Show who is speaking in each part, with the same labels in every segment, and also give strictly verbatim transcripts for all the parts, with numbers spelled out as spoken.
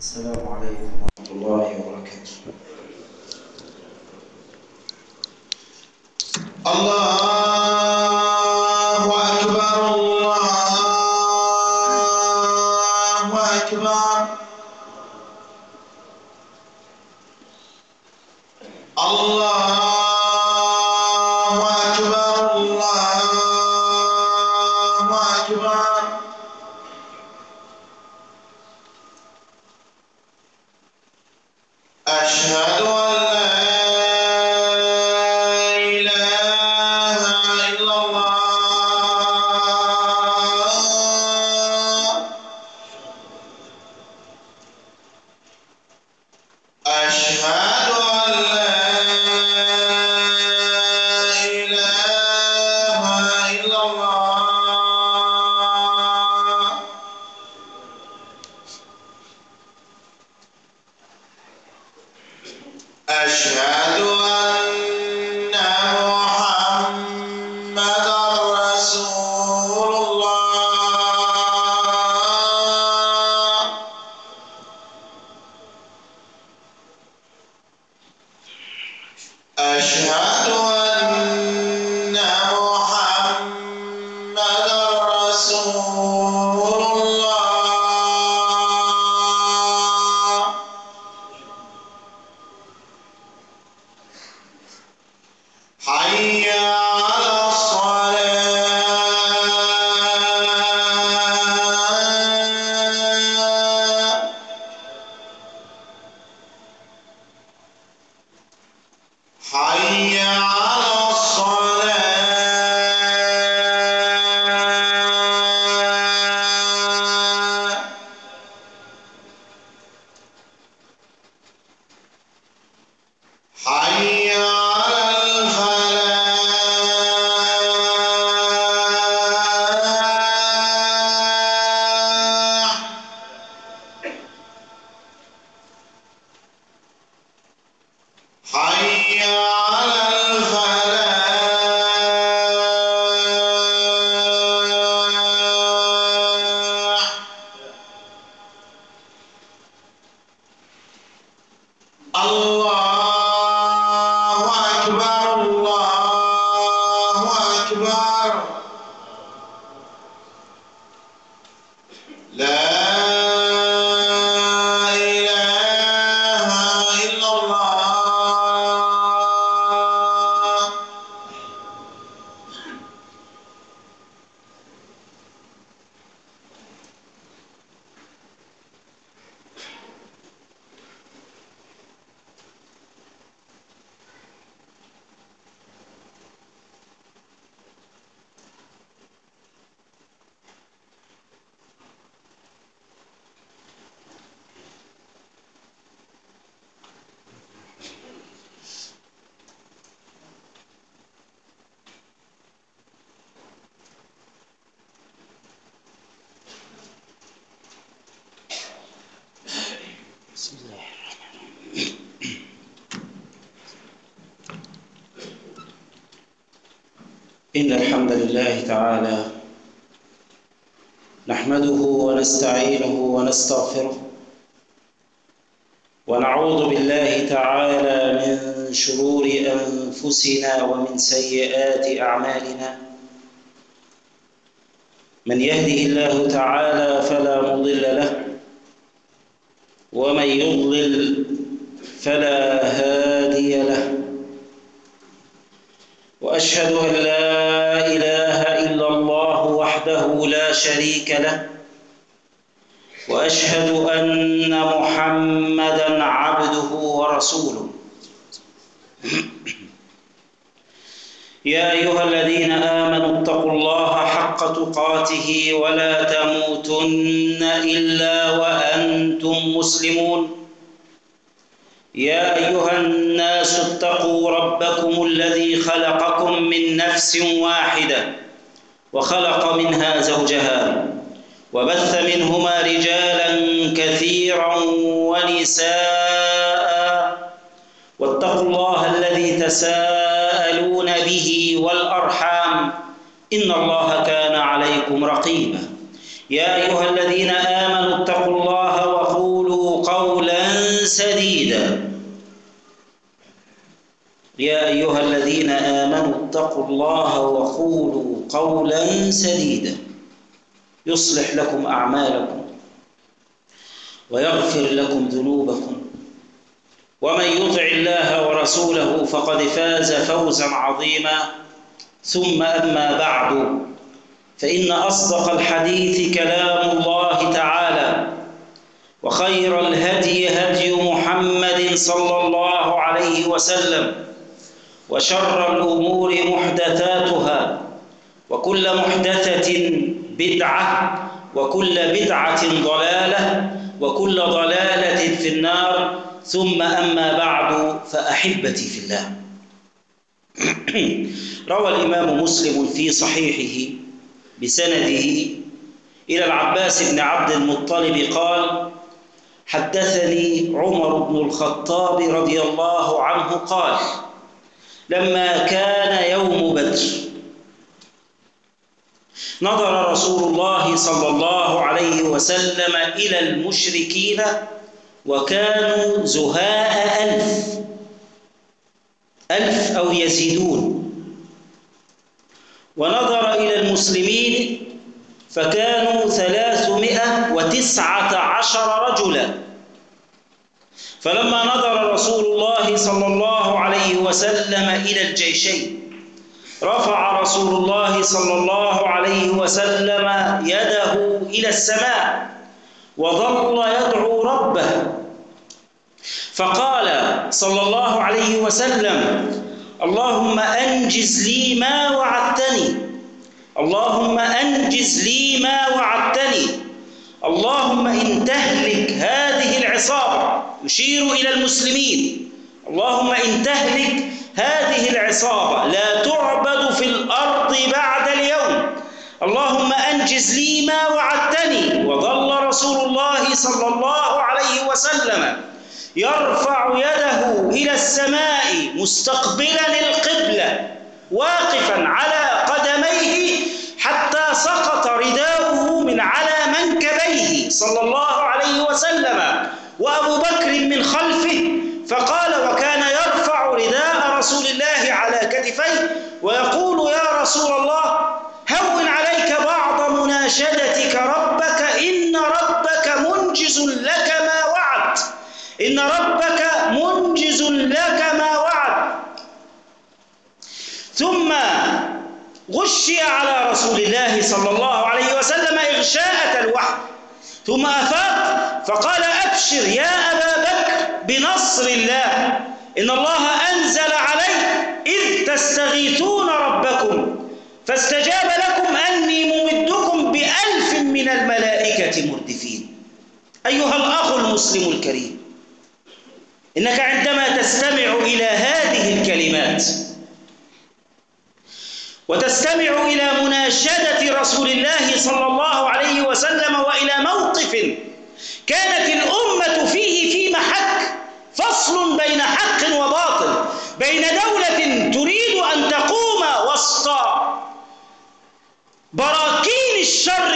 Speaker 1: السلام عليكم ورحمة الله وبركاته. الله أكبر الله أكبر الله أكبر الله أكبر. أشهد أن لا إله إلا الله. أشهد أن لا إله إلا الله. أشهد أن محمدًا رسول الله. أشهد أن محمدًا رسول الله. حي على الصلاة. حي على الصلاة. حي على الفلاح. حي على الفلاح. الله أكبر الله أكبر. لا إله إلا الله. بسم الله الرحمن الرحيم. إن الحمد لله تعالى نحمده ونستعينه ونستغفره ونعوذ بالله تعالى من شرور أنفسنا ومن سيئات أعمالنا. من يهده الله تعالى فلا مضل له ومن يضلل فلا هادي له. وأشهد أن لا إله إلا الله وحده لا شريك له، وأشهد أن محمدًا عبده ورسوله. يا أيها الذين آمنوا اتقوا الله حق تقاته ولا تموتن إلا وأنتم مسلمون. يا أيها الناس اتقوا ربكم الذي خلقكم من نفس واحدة وخلق منها زوجها وبث منهما رجالا كثيرا ونساء. واتقوا الله الذي تساءلون به والأرحام إن الله كان عليكم رقيبا. يا أيها الذين آمنوا اتقوا الله وقولوا قولا سديدا. يا أيها الذين آمنوا اتقوا الله وقولوا قولا سديدا يصلح لكم أعمالكم ويغفر لكم ذنوبكم، ومن يطع الله ورسوله فقد فاز فوزا عظيما. ثم أما بعد، فإن أصدق الحديث كلام الله تعالى، وخير الهدي هدي محمد صلى الله عليه وسلم، وشر الأمور محدثاتها، وكل محدثة بدعة، وكل بدعة ضلالة، وكل ضلالة في النار. ثم أما بعد، فأحبتي في الله، روى الإمام مسلم في صحيحه بسنده إلى العباس بن عبد المطلب قال: حدثني عمر بن الخطاب رضي الله عنه قال: لما كان يوم بدر نظر رسول الله صلى الله عليه وسلم إلى المشركين وكانوا زهاء ألف ألف أو يزيدون، ونظر إلى المسلمين فكانوا ثلاثمائة وتسعة عشر رجلا. فلما نظر رسول الله صلى الله عليه وسلم إلى الجيشين رفع رسول الله صلى الله عليه وسلم يده إلى السماء وظل يدعو ربه، فقال صلى الله عليه وسلم: اللهم أنجز لي ما وعدتني، اللهم أنجز لي ما وعدتني، اللهم إن تهلك هذه العصابة، يشير إلى المسلمين، اللهم إن تهلك هذه العصابة لا تعبد في الأرض بعد اليوم، اللهم أنجز لي ما وعدتني. وظل رسول الله صلى الله عليه وسلم يرفع يده إلى السماء مستقبلا القبلة واقفا على قدميه حتى سقط رداؤه من على منكبيه صلى الله عليه وسلم، وأبو بكر من خلفه، فقال: وكان يرفع رداء رسول الله على كتفيه ويقول: يا رسول الله، هون عليك بعض مناشدتك ربك، إن ربك منجز لك ما وعد، إن ربك منجز لك ما وعد. ثم غشي على رسول الله صلى الله عليه وسلم إغشاءة الوحي، ثم أفاق فقال: أبشر يا أبا بكر بنصر الله، إن الله أنزل عليك إذ تستغيثون ربكم فاستجاب لكم أني ممدكم بألف من الملائكة مردفين. أيها الأخ المسلم الكريم، إنك عندما تستمع إلى هذه الكلمات وتستمع إلى مناشدة رسول الله صلى الله عليه وسلم وإلى موقف كانت الأمة فيه في محك، فصل بين حق وباطل، بين دولة تريد أن تقوم وسط براكين الشر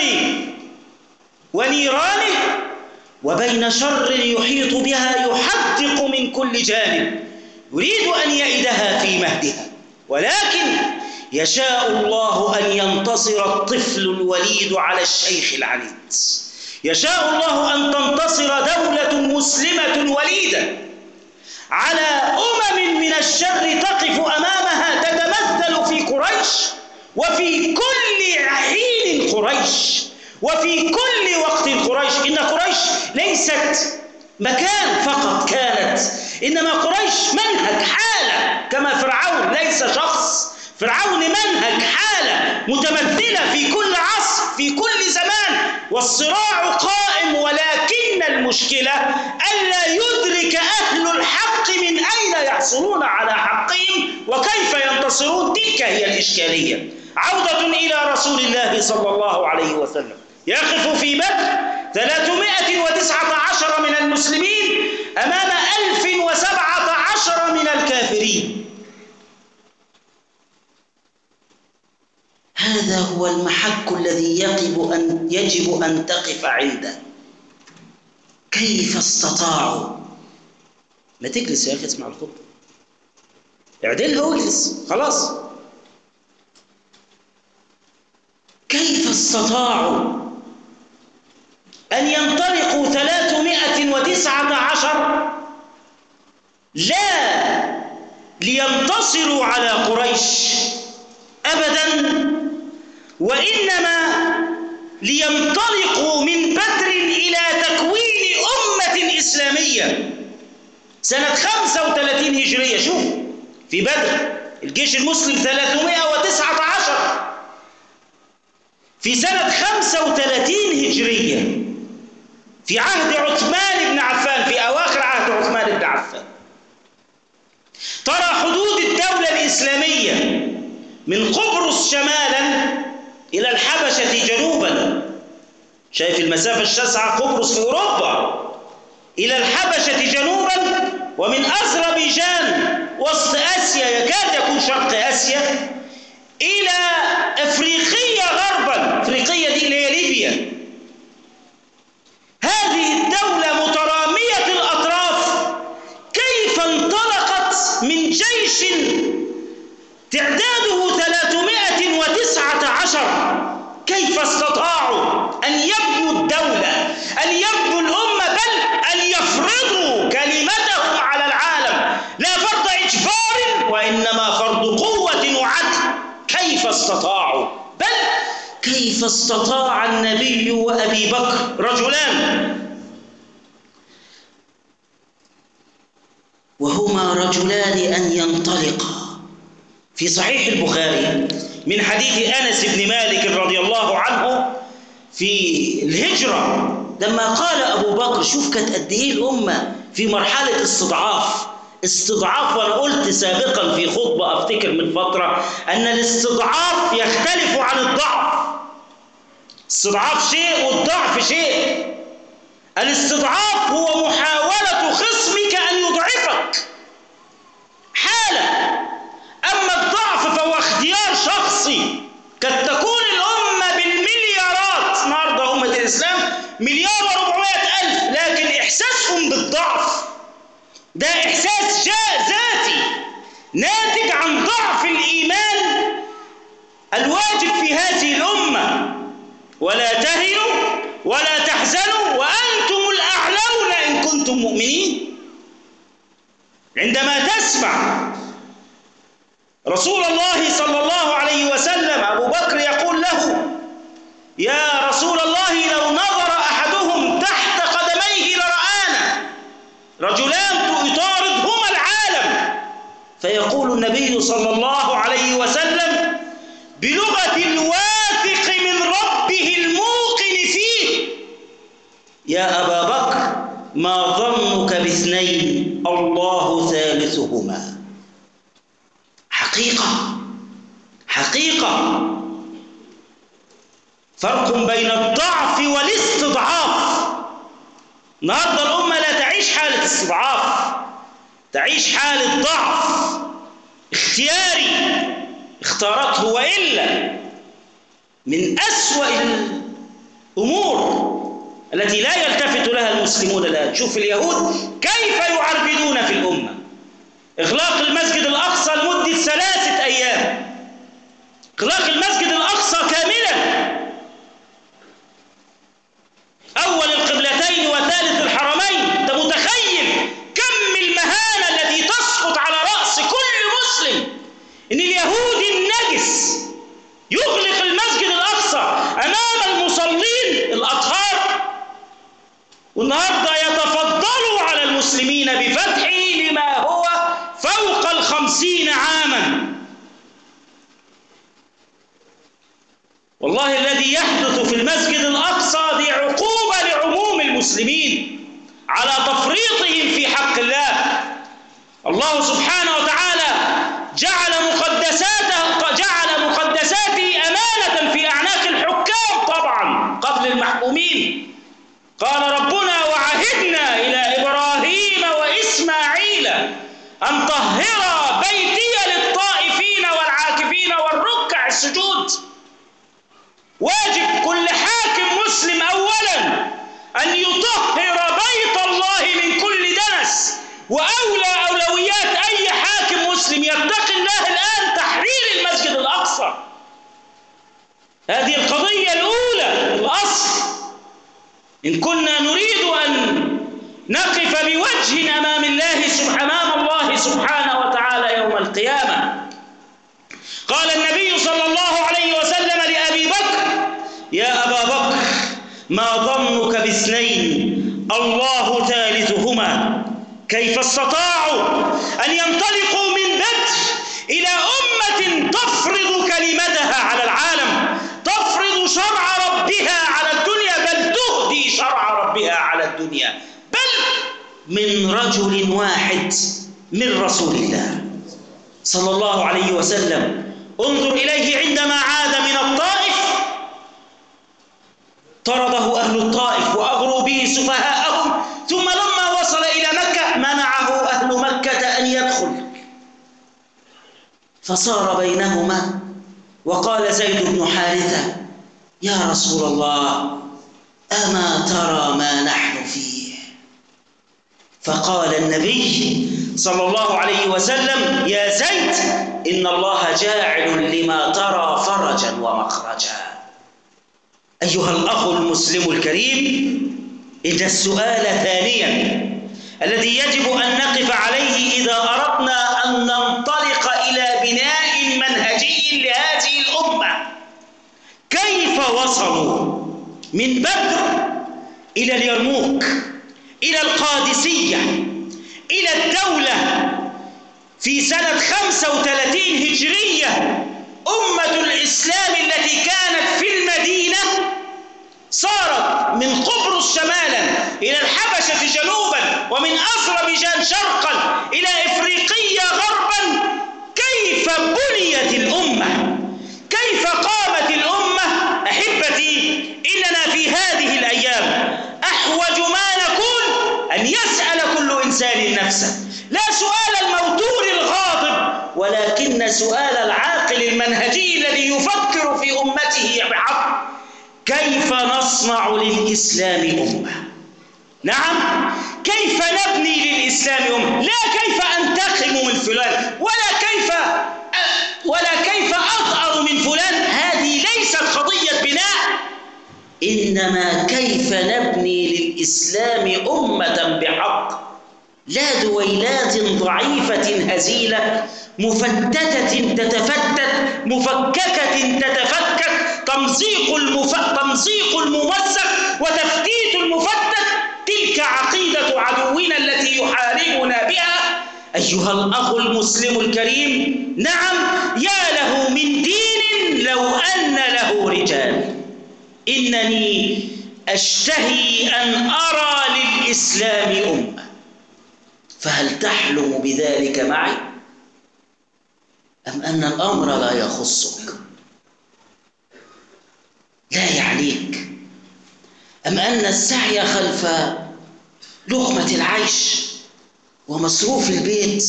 Speaker 1: ونيرانه، وبين شر يحيط بها يحدق من كل جانب يريد أن يئدها في مهدها، ولكن يشاء الله أن ينتصر الطفل الوليد على الشيخ العنيد، يشاء الله أن تنتصر دولة مسلمة وليدة على أمم من الشر تقف أمامها، تتمثل في قريش وفي كل حين قريش وفي كل وقت قريش. إن قريش ليست مكان فقط كانت، إنما قريش منهج، حالة، كما فرعون ليس شخص، فرعون منهج، حالة متمثلة في كل عصر في كل زمان، والصراع قائم، ولكن المشكلة ألا يدرك أهل الحق من أين يحصلون على حقهم وكيف ينتصرون. تلك هي الإشكالية. عودة إلى رسول الله صلى الله عليه وسلم، يقف في بدر ثلاثمائة وتسعة عشر من المسلمين أمام ألف وسبعة عشر من الكافرين. هذا هو المحك الذي يجب أن, يجب أن تقف عنده. كيف استطاعوا؟ ما تجلس يا أخي اسمع الخطبة، اعدلها واجلس خلاص. كيف استطاعوا أن ينطلقوا ثلاثمائة وتسعة عشر لا لينتصروا على قريش أبدا، وإنما لينطلقوا من بدر إلى تكوين أمة إسلامية سنة خمسة وثلاثين هجرية. شوف، في بدر الجيش المسلم ثلاثمائة وتسعة عشر، في سنة خمسة وثلاثين هجرية في عهد عثمان بن عفان، في أواخر عهد عثمان بن عفان. ترى حدود الدولة الإسلامية من قبرص شمالا إلى الحبشة جنوبا، شايف المسافة الشاسعة؟ قبرص في أوروبا إلى الحبشة جنوبا، ومن أذربيجان وسط آسيا يكاد يكون شرق آسيا إلى أفريقيا غربا. أفريقيا دي اللي هي ليبيا. هذه الدولة مترامية الأطراف كيف انطلقت من جيش تعداده ثلاثمائة وتسعة عشر؟ كيف استطاعوا أن يبنوا الدولة، أن يبنوا الأمة، بل أن يفرضوا كلمتهم على العالم؟ لا فرض إجبار وإنما فرض قوة وعدل. كيف استطاعوا؟ بل كيف استطاع النبي وأبي بكر، رجلان وهما رجلان، أن ينطلقا. في صحيح البخاري من حديث أنس بن مالك رضي الله عنه في الهجرة، لما قال أبو بكر، شوف كانت قد إيه الأمة في مرحلة استضعاف استضعاف وأنا قلت سابقا في خطبة أفتكر من فترة أن الاستضعاف يختلف عن الضعف. الاستضعاف شيء والضعف شيء. الاستضعاف هو محاولة خصمك أن يضعفك حالة، أما الضعف فهو اختيار شخصي. قد تكون الأمة بالمليارات، النهارده أمة الإسلام مليار وربعمائة ألف، لكن إحساسهم بالضعف ده إحساس جاء ذاتي ناتج عن ضعف الإيمان الواجب في هذه الأمة. ولا تهنوا ولا تحزنوا وأنتم الأعلون إن كنتم مؤمنين. عندما تسمع رسول الله صلى الله عليه وسلم أبو بكر يقول له: يا رسول الله لو نظر أحدهم تحت قدميه لرآنا، رجلان يطاردهما العالم، فيقول النبي صلى الله عليه وسلم بلغة الواثق من ربه الموقن فيه: يا أبا بكر ما ظنك باثنين الله ثالثهما. حقيقة حقيقة فرق بين الضعف والاستضعاف. النهارده الأمة لا تعيش حالة استضعاف، تعيش حالة ضعف اختياري اختارته، وإلا من أسوأ الأمور التي لا يلتفت لها المسلمون الآن. شوف اليهود كيف يعربدون في الأمة. إغلاق المسجد الأقصى لمدة ثلاثة أيام، إغلاق المسجد الأقصى كاملا، أول القبلتين وثالث الحرمين. أنت متخيل كم المهانة التي تسقط على رأس كل مسلم إن اليهودي النجس يغلق المسجد الأقصى أمام المصلين الأطهار، والنهارده يتفضلوا على المسلمين بفتحه لما هو فوق الخمسين عاما. والله الذي يحدث في المسجد الأقصى دي عقوبة لعموم المسلمين على تفريطهم في حق الله. الله سبحانه وتعالى جعل مقدساته جعل مقدساته أمانة في أعناق الحكام طبعا قبل المحكومين. قال ربنا: وعهدنا إلى إبراهيم وإسماعيل أن طهرا بيتي للطائفين والعاكفين والركع السجود. واجب كل حاكم مسلم أولا أن يطهر بيت من كل دنس، وأولى أولويات أي حاكم مسلم يتقي الله الآن تحرير المسجد الأقصى. هذه القضية الأولى، الأصل. إن كنا نريد أن نقف بوجه أمام الله سبحانه الله سبحانه وتعالى يوم القيامة. قال النبي صلى الله عليه وسلم لأبي بكر: يا أبا بكر، ما ظنك باثنين الله ثالثهما؟ كيف استطاعوا أن ينطلقوا من بدر إلى أمة تفرض كلمتها على العالم، تفرض شرع ربها على الدنيا، بل تهدي شرع ربها على الدنيا، بل من رجل واحد، من رسول الله صلى الله عليه وسلم. انظر إليه عندما عاد من الطائف، طرده أهل الطائف وأغروا به سفهاءهم، ثم لما وصل إلى مكة منعه أهل مكة أن يدخل، فصار بينهما. وقال زيد بن حارثة: يا رسول الله، أما ترى ما نحن فيه؟ فقال النبي صلى الله عليه وسلم: يا زيد، إن الله جاعل لما ترى فرجا ومخرجا. أيها الأخ المسلم الكريم، إن السؤال ثانيا الذي يجب أن نقف عليه إذا أردنا أن ننطلق إلى بناء منهجي لهذه الأمة: كيف وصلوا من بدر إلى اليرموك، إلى القادسية، إلى الدولة في سنة خمسة وثلاثين هجرية؟ أمة الإسلام التي كانت في المدينة صارت من قبرص شمالا إلى الحبشة جنوبا، ومن أذربيجان شرقا إلى إفريقيا غربا. كيف بنيت الأمة؟ كيف قامت الأمة؟ أحبتي، إننا في هذه الأيام أحوج ما نكون أن يسأل كل إنسان نفسه، لا سؤال الموتور الغاضب، ولكن سؤال العاقل المنهجي الذي يفكر في أمته بحق: كيف نصنع للإسلام أمة؟ نعم، كيف نبني للإسلام أمة؟ لا كيف أنتقم من فلان، ولا كيف ولا كيف أضأر من فلان. هذه ليست قضية بناء، إنما كيف نبني للإسلام أمة بحق، لا دويلات ضعيفة هزيلة مفتتة تتفتت، مفككة تتفكك، تمزيق المف... تمزيق الممزق وتفتيت المفتت. تلك عقيدة عدونا التي يحاربنا بها. أيها الأخ المسلم الكريم، نعم، يا له من دين لو أن له رجال. إنني أشتهي أن أرى للإسلام أمة، فهل تحلم بذلك معي؟ أم أن الأمر لا يخصك، لا يعنيك؟ أم أن السعي خلف لقمة العيش ومصروف البيت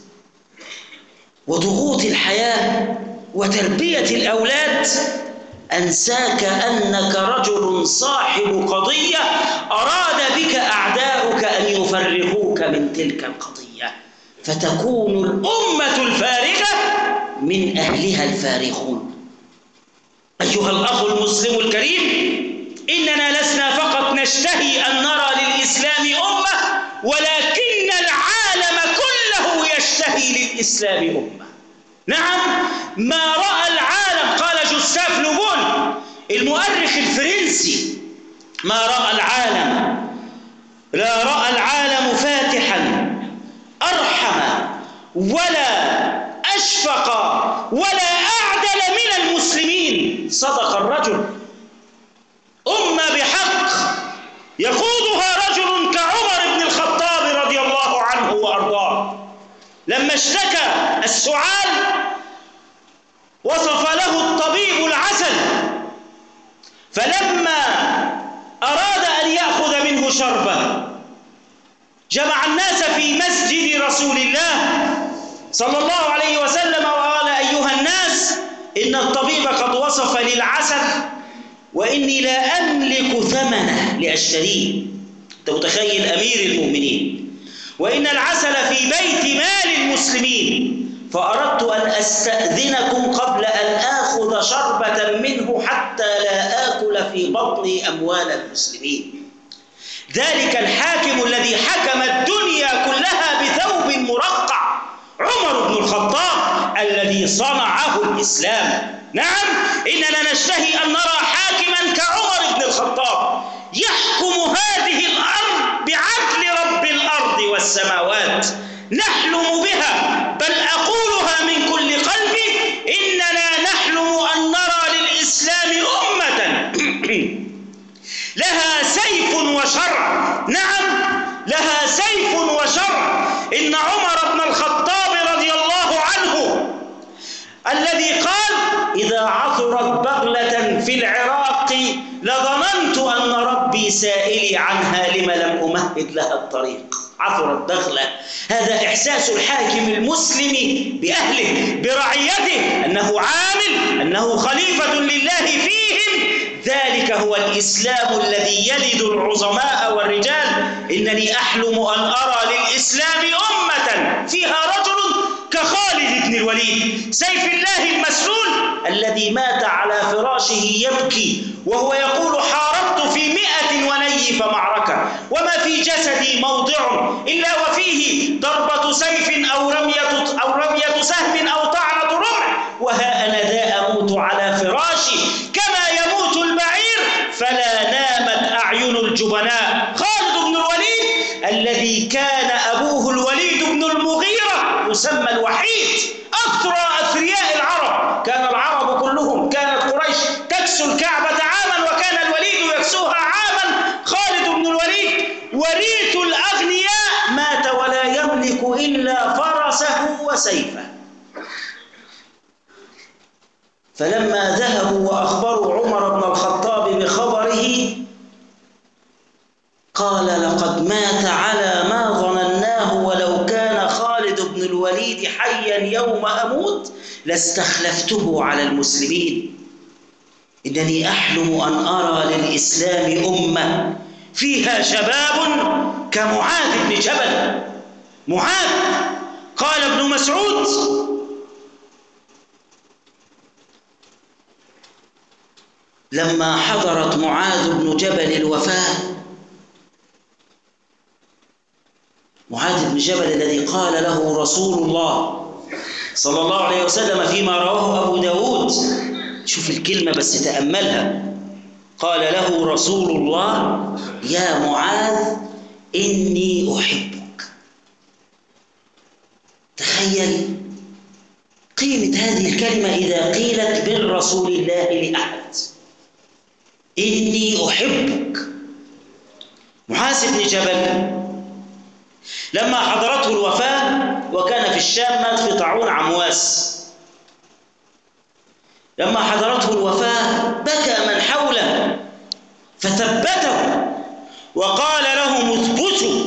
Speaker 1: وضغوط الحياة وتربية الأولاد أنساك أنك رجل صاحب قضية أراد بك أعداؤك أن يفرغوك من تلك القضية، فتكون الأمة الفارغة من أهلها الفارغون. أيها الأخ المسلم الكريم، إننا لسنا فقط نشتهي أن نرى للإسلام أمة، ولكن العالم كله يشتهي للإسلام أمة. نعم، ما رأى العالم، قال جوستاف لوبون المؤرخ الفرنسي: ما رأى العالم، لا رأى العالم فاتحا أرحم ولا أشفق ولا أعدل من المسلمين. صدق الرجل. أمة بحق يقودها رجل كعمر بن الخطاب رضي الله عنه وأرضاه، لما اشتكى السعال وصف له الطبيب العسل، فلما أراد أن يأخذ منه شربة جمع الناس في مسجد رسول الله صلى الله عليه وسلم وقال: أيها الناس، إن الطبيب قد وصف لي العسل وإني لا أملك ثمنه لأشتريه، أنت متخيل أمير المؤمنين وإن العسل في بيت مال المسلمين، فأردت أن أستأذنكم قبل أن آخذ شربة منه حتى لا آكل في بطني أموال المسلمين. ذلك الحاكم الذي حكم الدنيا كلها بثوب مرقع، عمر بن الخطاب الذي صنعه الإسلام. نعم، إننا نشتهي أن نرى حاكما كعمر بن الخطاب يحكم هذه الأرض بعدل رب الأرض والسماوات، نحلم بها، بل أقولها من كل قلبي، إننا نحلم أن نرى للإسلام أمة لها سيف وشرع. نعم، لها سيف وشرع. إن عمر بن الخطاب رضي الله عنه الذي قال: إذا عثرت بغلة في العراق لظننت أن ربي سائلي عنها لم لم أمهد لها الطريق. عثرت بغلة، هذا إحساس الحاكم المسلم بأهله برعيته، أنه عامل، أنه خليفة لله فيهم. ذلك هو الإسلام الذي يلد العظماء والرجال. إنني أحلم أن أرى للإسلام أمة فيها رجل كخالد بن الوليد سيف الله المسلول الذي مات على فراشه يبكي وهو يقول: حاربت في مئة ونيف معركة وما في جسدي موضع إلا وفيه ضربة سيف أو رمية, أو رمية سهم أو طعنة رمح، وها أنا ذا أموت على فراشي كما يموت البعير، فلا نامت أعين الجبناء. خالد بن الوليد الذي كان أبوه الوليد بن المغيرة يسمى الوحيد، أثرى أثرياء العرب. كان العرب كلهم، كانت قريش تكسو الكعبة عاما وكان الوليد يكسوها عاما. خالد بن الوليد وريث الأغنياء مات ولا يملك إلا فرسه وسيفه. فلما ذهبوا وأخبروا عمر بن الخطاب بخبره قال: لقد مات على ما ظنناه، ولو كان خالد بن الوليد حيا يوم أموت لاستخلفته على المسلمين. إنني أحلم أن أرى للإسلام أمة فيها شباب كمعاذ بن جبل. معاذ، قال ابن مسعود: لما حضرت معاذ بن جبل الوفاة، معاذ بن جبل الذي قال له رسول الله صلى الله عليه وسلم فيما رواه أبو داود، شوف الكلمة بس تأملها، قال له رسول الله: يا معاذ إني أحبك. تخيل قيمة هذه الكلمة إذا قيلت من رسول الله لأحد، إني أحبك. معاذ بن جبل لما حضرته الوفاة وكان في الشام، مات في طاعون عمواس، لما حضرته الوفاة بكى من حوله فثبته وقال لهم: اثبتوا.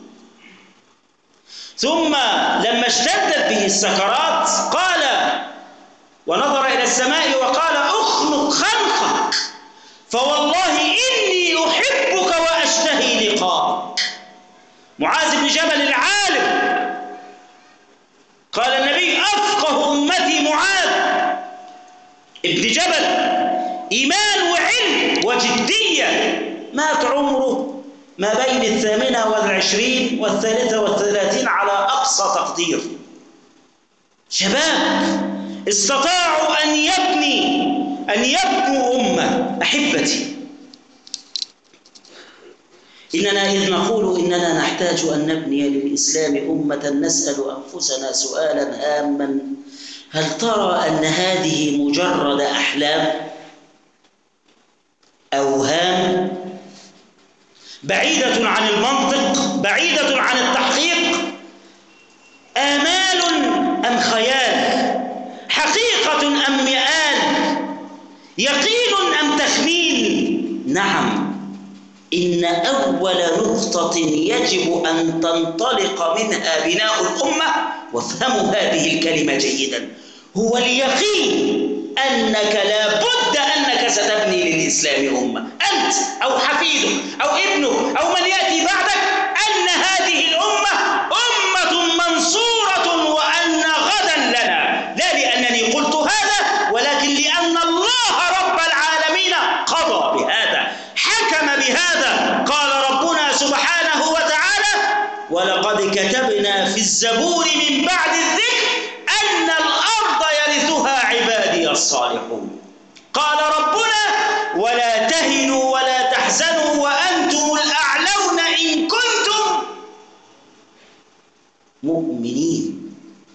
Speaker 1: ثم لما اشتدت به السكرات قال ونظر إلى السماء وقال: اخنق خنقك، فوالله إني أحبك وأشتهي لقاءك. معاذ بن جبل العالم، قال النبي: أفقه أمتي معاذ ابن جبل، إيمان وعلم وجدية، مات عمره ما بين الثامنة والعشرين والثالثة والثلاثين على أقصى تقدير. شباب استطاعوا أن يبني أن يبنوا أمة. أحبتي، إننا إذ نقول إننا نحتاج أن نبني للإسلام أمة نسأل أنفسنا سؤالا هاما: هل ترى أن هذه مجرد أحلام؟ أوهام بعيدة عن المنطق، بعيدة عن التحقيق؟ آمال أم خيال؟ حقيقة أم مآل؟ يقين أم تخمين؟ نعم، إن أول نقطة يجب أن تنطلق منها بناء الأمة، وافهموا هذه الكلمة جيدا، هو اليقين أنك لا بد أنك ستبني للإسلام أمة. أنت أنت أو حفيدك أو ابنك أو من يأتي بعدك أن هذه الأمة أمة منصورة وأن غدا لنا، لا لأنني قلت هذا ولكن لأن الله رب العالمين قضى بهذا، حكم بهذا. قال ربنا سبحانه وتعالى: ولقد كتبنا في الزبور من بعد الذكر أن الأرض يرثها عبادي الصالحون. قال ربنا: ولا تهنوا ولا تحزنوا وأنتم الأعلون إن كنتم مؤمنين.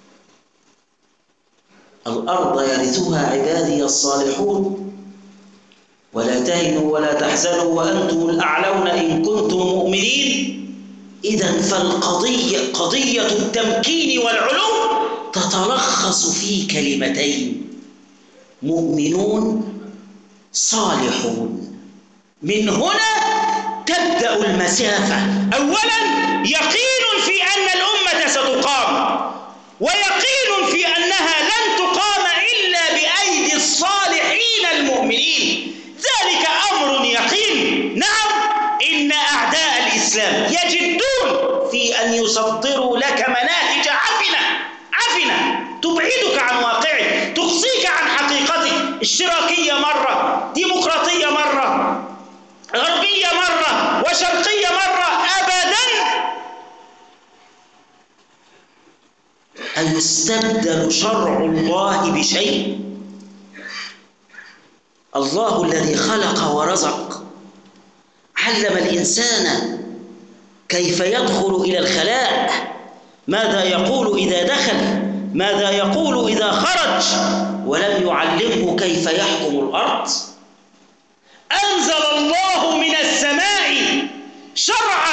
Speaker 1: الأرض يرثها عبادي الصالحون، ولا تهنوا ولا تحزنوا وأنتم الأعلون إن كنتم مؤمنين. إذن فالقضية قضية التمكين والعلو تتلخص في كلمتين: مؤمنون صالحون. من هنا تبدأ المسافة. أولا يقين في أن الأمة ستقام، ويقين في أنها لن تقام إلا بأيدي الصالحين المؤمنين، ذلك أمر يقين. نعم، إن أعداء الإسلام يجدون في أن يصدروا لك مناهج عفنة عفنة تبعدك عن واقعك، تقصيك عن حقيقتك. اشتراكية مرة، ديمقراطية مرة، غربية مرة، وشرقية مرة. أبدا. أيستبدل شرع الله بشيء؟ الله الذي خلق ورزق علم الإنسان كيف يدخل إلى الخلاء، ماذا يقول إذا دخل، ماذا يقول إذا خرج، ولم يعلمه كيف يحكم الأرض. أنزل الله من السماء شرعا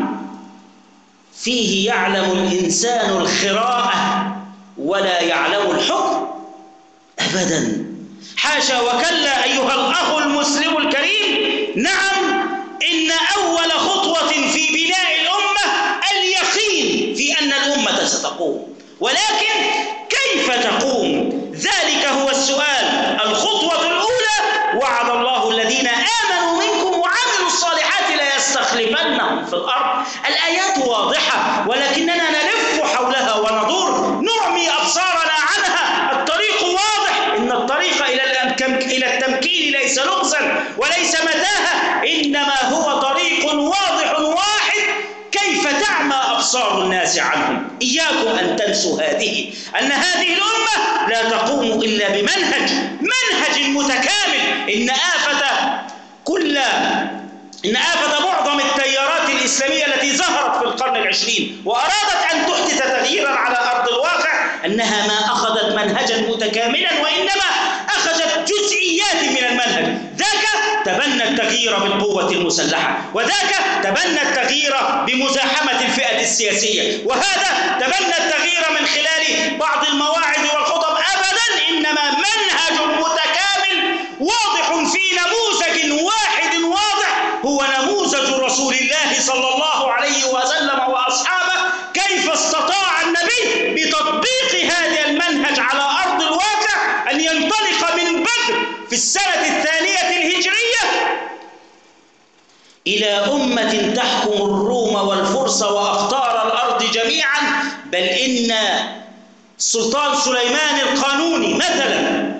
Speaker 1: فيه يعلم الإنسان الخراءة ولا يعلم الحكم. أبدا، حاشا وكلا أيها الأخ المسلم الكريم. نعم، إن أول خطوة في بناء الأمة اليقين في أن الأمة ستقوم، ولكن كيف تقوم؟ ذلك هو السؤال. الخطوة الأولى: وعد الله الذين آمنوا منكم وعملوا الصالحات ليستخلفنهم في الأرض. الآيات واضحة ولكننا نلف حولها وندور، نعمي أبصارنا عنها. الطريق واضح، إن الطريق إلى التمكين ليس لغزا وليس متاهة، إنما هو طريق واضح واحد. كيف تعمى أبصار الناس عنهم؟ إياكم أن تنسوا هذه، أن هذه الأمة لا تقوم إلا بمنهج منهج متكامل. إن آفة كل إن آفة معظم التيارات الإسلامية التي ظهرت في القرن العشرين وأرادت أن تحدث تغييرا على أرض الواقع أنها ما أخذت منهجا متكاملا، وإنما أخذت جزئيات من المنهج. ذاك تبنى التغيير بالقوة المسلحة، وذاك تبنى التغيير بمزاحمة الفئة السياسية، وهذا تبنى التغيير من خلال بعض المواعظ والخطب. أبدا، إنما منهج متكامل واضح في نموذج واحد واضح، هو نموذج رسول الله صلى الله عليه وسلم وأصحابه. كيف استطاع النبي بتطبيق هذا المنهج على أرض الواقع أن ينطلق من بدر في السنة الثانية الهجرية إلى أمة تحكم الروم والفرس وأقطار الأرض جميعا، بل إن السلطان سليمان القانوني مثلا،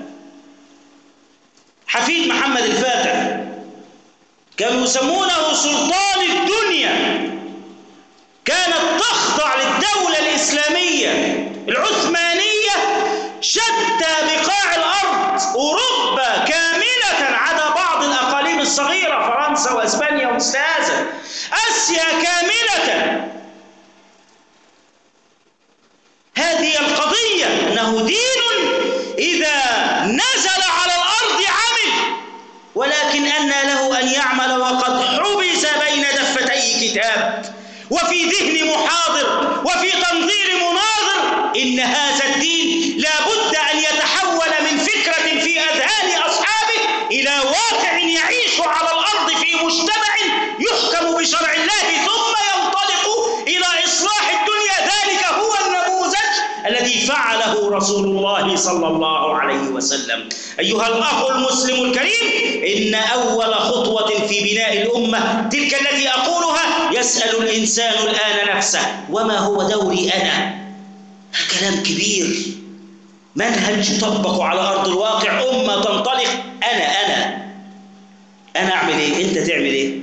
Speaker 1: حفيد محمد الفاتح، كانوا يسمونه سلطان الدنيا، كانت تخضع للدولة الإسلامية العثمانية شتى بقاع الأرض، أوروبا كاملة عدا بعض الأقاليم الصغيرة، فرنسا وإسبانيا ومثل هذا، آسيا كاملة. هذه القضية، أنه دين إذا نزل على الأرض عمل، ولكن أن له أن يعمل وقد حبس بين دفتي كتاب وفي ذهن محاضر وفي تنظير مناظر. إن هذا الدين لا بد أن يتحول من فكرة في أذهان أصحابه إلى واقع يعيش على الأرض في مجتمع يحكم بشرع الله، ثم ينطلق إلى إصلاح الدنيا. ذلك هو النموذج الذي فعله رسول الله صلى الله عليه وسلم. وسلم. أيها الأخ المسلم الكريم، إن أول خطوة في بناء الأمة تلك التي أقولها يسأل الإنسان الآن نفسه: وما هو دوري أنا؟ كلام كبير، منهج يطبق على أرض الواقع، أمة تنطلق. أنا أنا أنا أعمل إيه؟ أنت تعمل إيه؟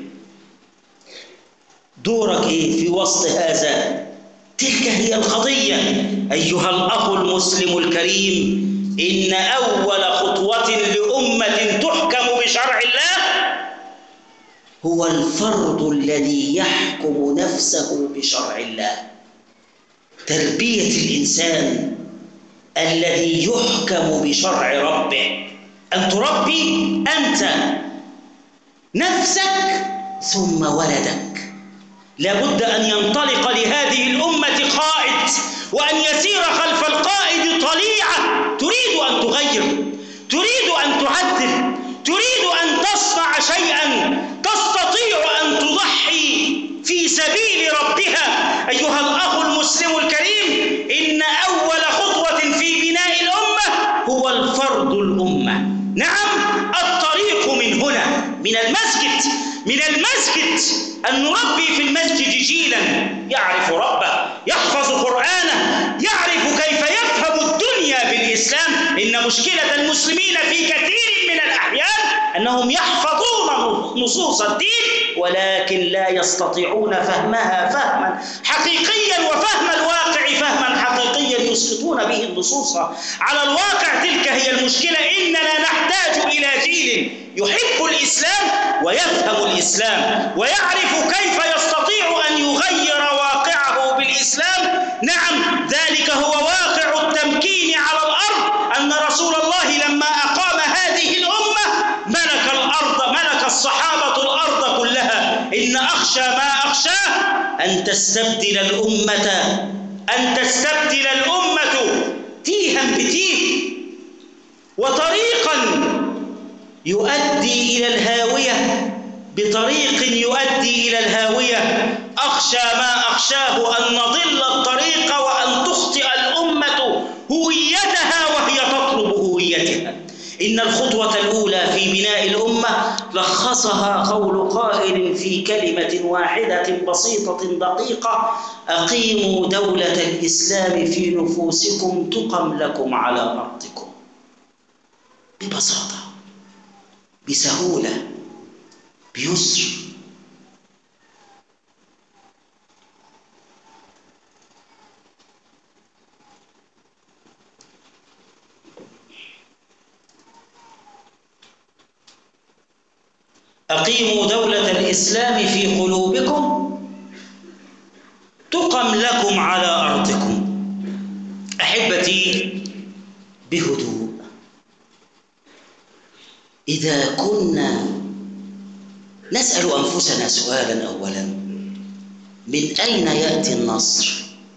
Speaker 1: دورك إيه في وسط هذا؟ تلك هي القضية. أيها الأخ المسلم الكريم، إن أول خطوة لأمة تحكم بشرع الله هو الفرد الذي يحكم نفسه بشرع الله. تربية الإنسان الذي يحكم بشرع ربه، أن تربي أنت نفسك ثم ولدك. لابد أن ينطلق لهذه الأمة قائد، وأن يسير خلف القائد طليعة تريد أن تغير، تريد أن تعدل، تريد أن تصنع شيئا، تستطيع أن تضحي في سبيل ربها. أيها الأخ المسلم الكريم، إن أول خطوة في بناء الأمة هو الفرد الأمة. نعم، الطريق من هنا، من المسجد، من المسجد، أن نربي في المسجد جيلا يعرف ربه، يحفظ قرآنه، يعرف كيف يفهم الدنيا بالإسلام. إن مشكلة المسلمين في كثير من الأحيان أنهم يحفظون نصوص الدين ولكن لا يستطيعون فهمها فهما حقيقيا، وفهم الواقع فهما حقيقيا يسقطون به النصوص على الواقع. تلك هي المشكلة. إننا نحتاج إلى جيل يحب الإسلام ويفهم الإسلام ويعرف كيف يستطيع أن يغير واقعه بالإسلام. نعم، ذلك هو واقع التمكين على الأرض، أن رسول الله لما أقام هذه الأمة ملك الأرض، ملك الصحابة الأرض كلها. إن أخشى ما أخشاه أن تستبدل الأمة أن تستبدل الأمة تيها بتيه، وطريقا يؤدي إلى الهاوية بطريق يؤدي إلى الهاوية. أخشى ما أخشاه أن نضل الطريق وأن تخطئ الأمة هويتها وهي تطلب هويتها. إن الخطوة الأولى في بناء الأمة لخصها قول قائل في كلمة واحدة بسيطة دقيقة: أقيموا دولة الإسلام في نفوسكم تقم لكم على أرضكم. ببساطة، بسهولة، بيسر. أقيموا دولة الإسلام في قلوبكم تقم لكم على أرضكم. أحبتي، بهدوء. إذا كنا نسأل أنفسنا سؤالا أولا: من أين يأتي النصر؟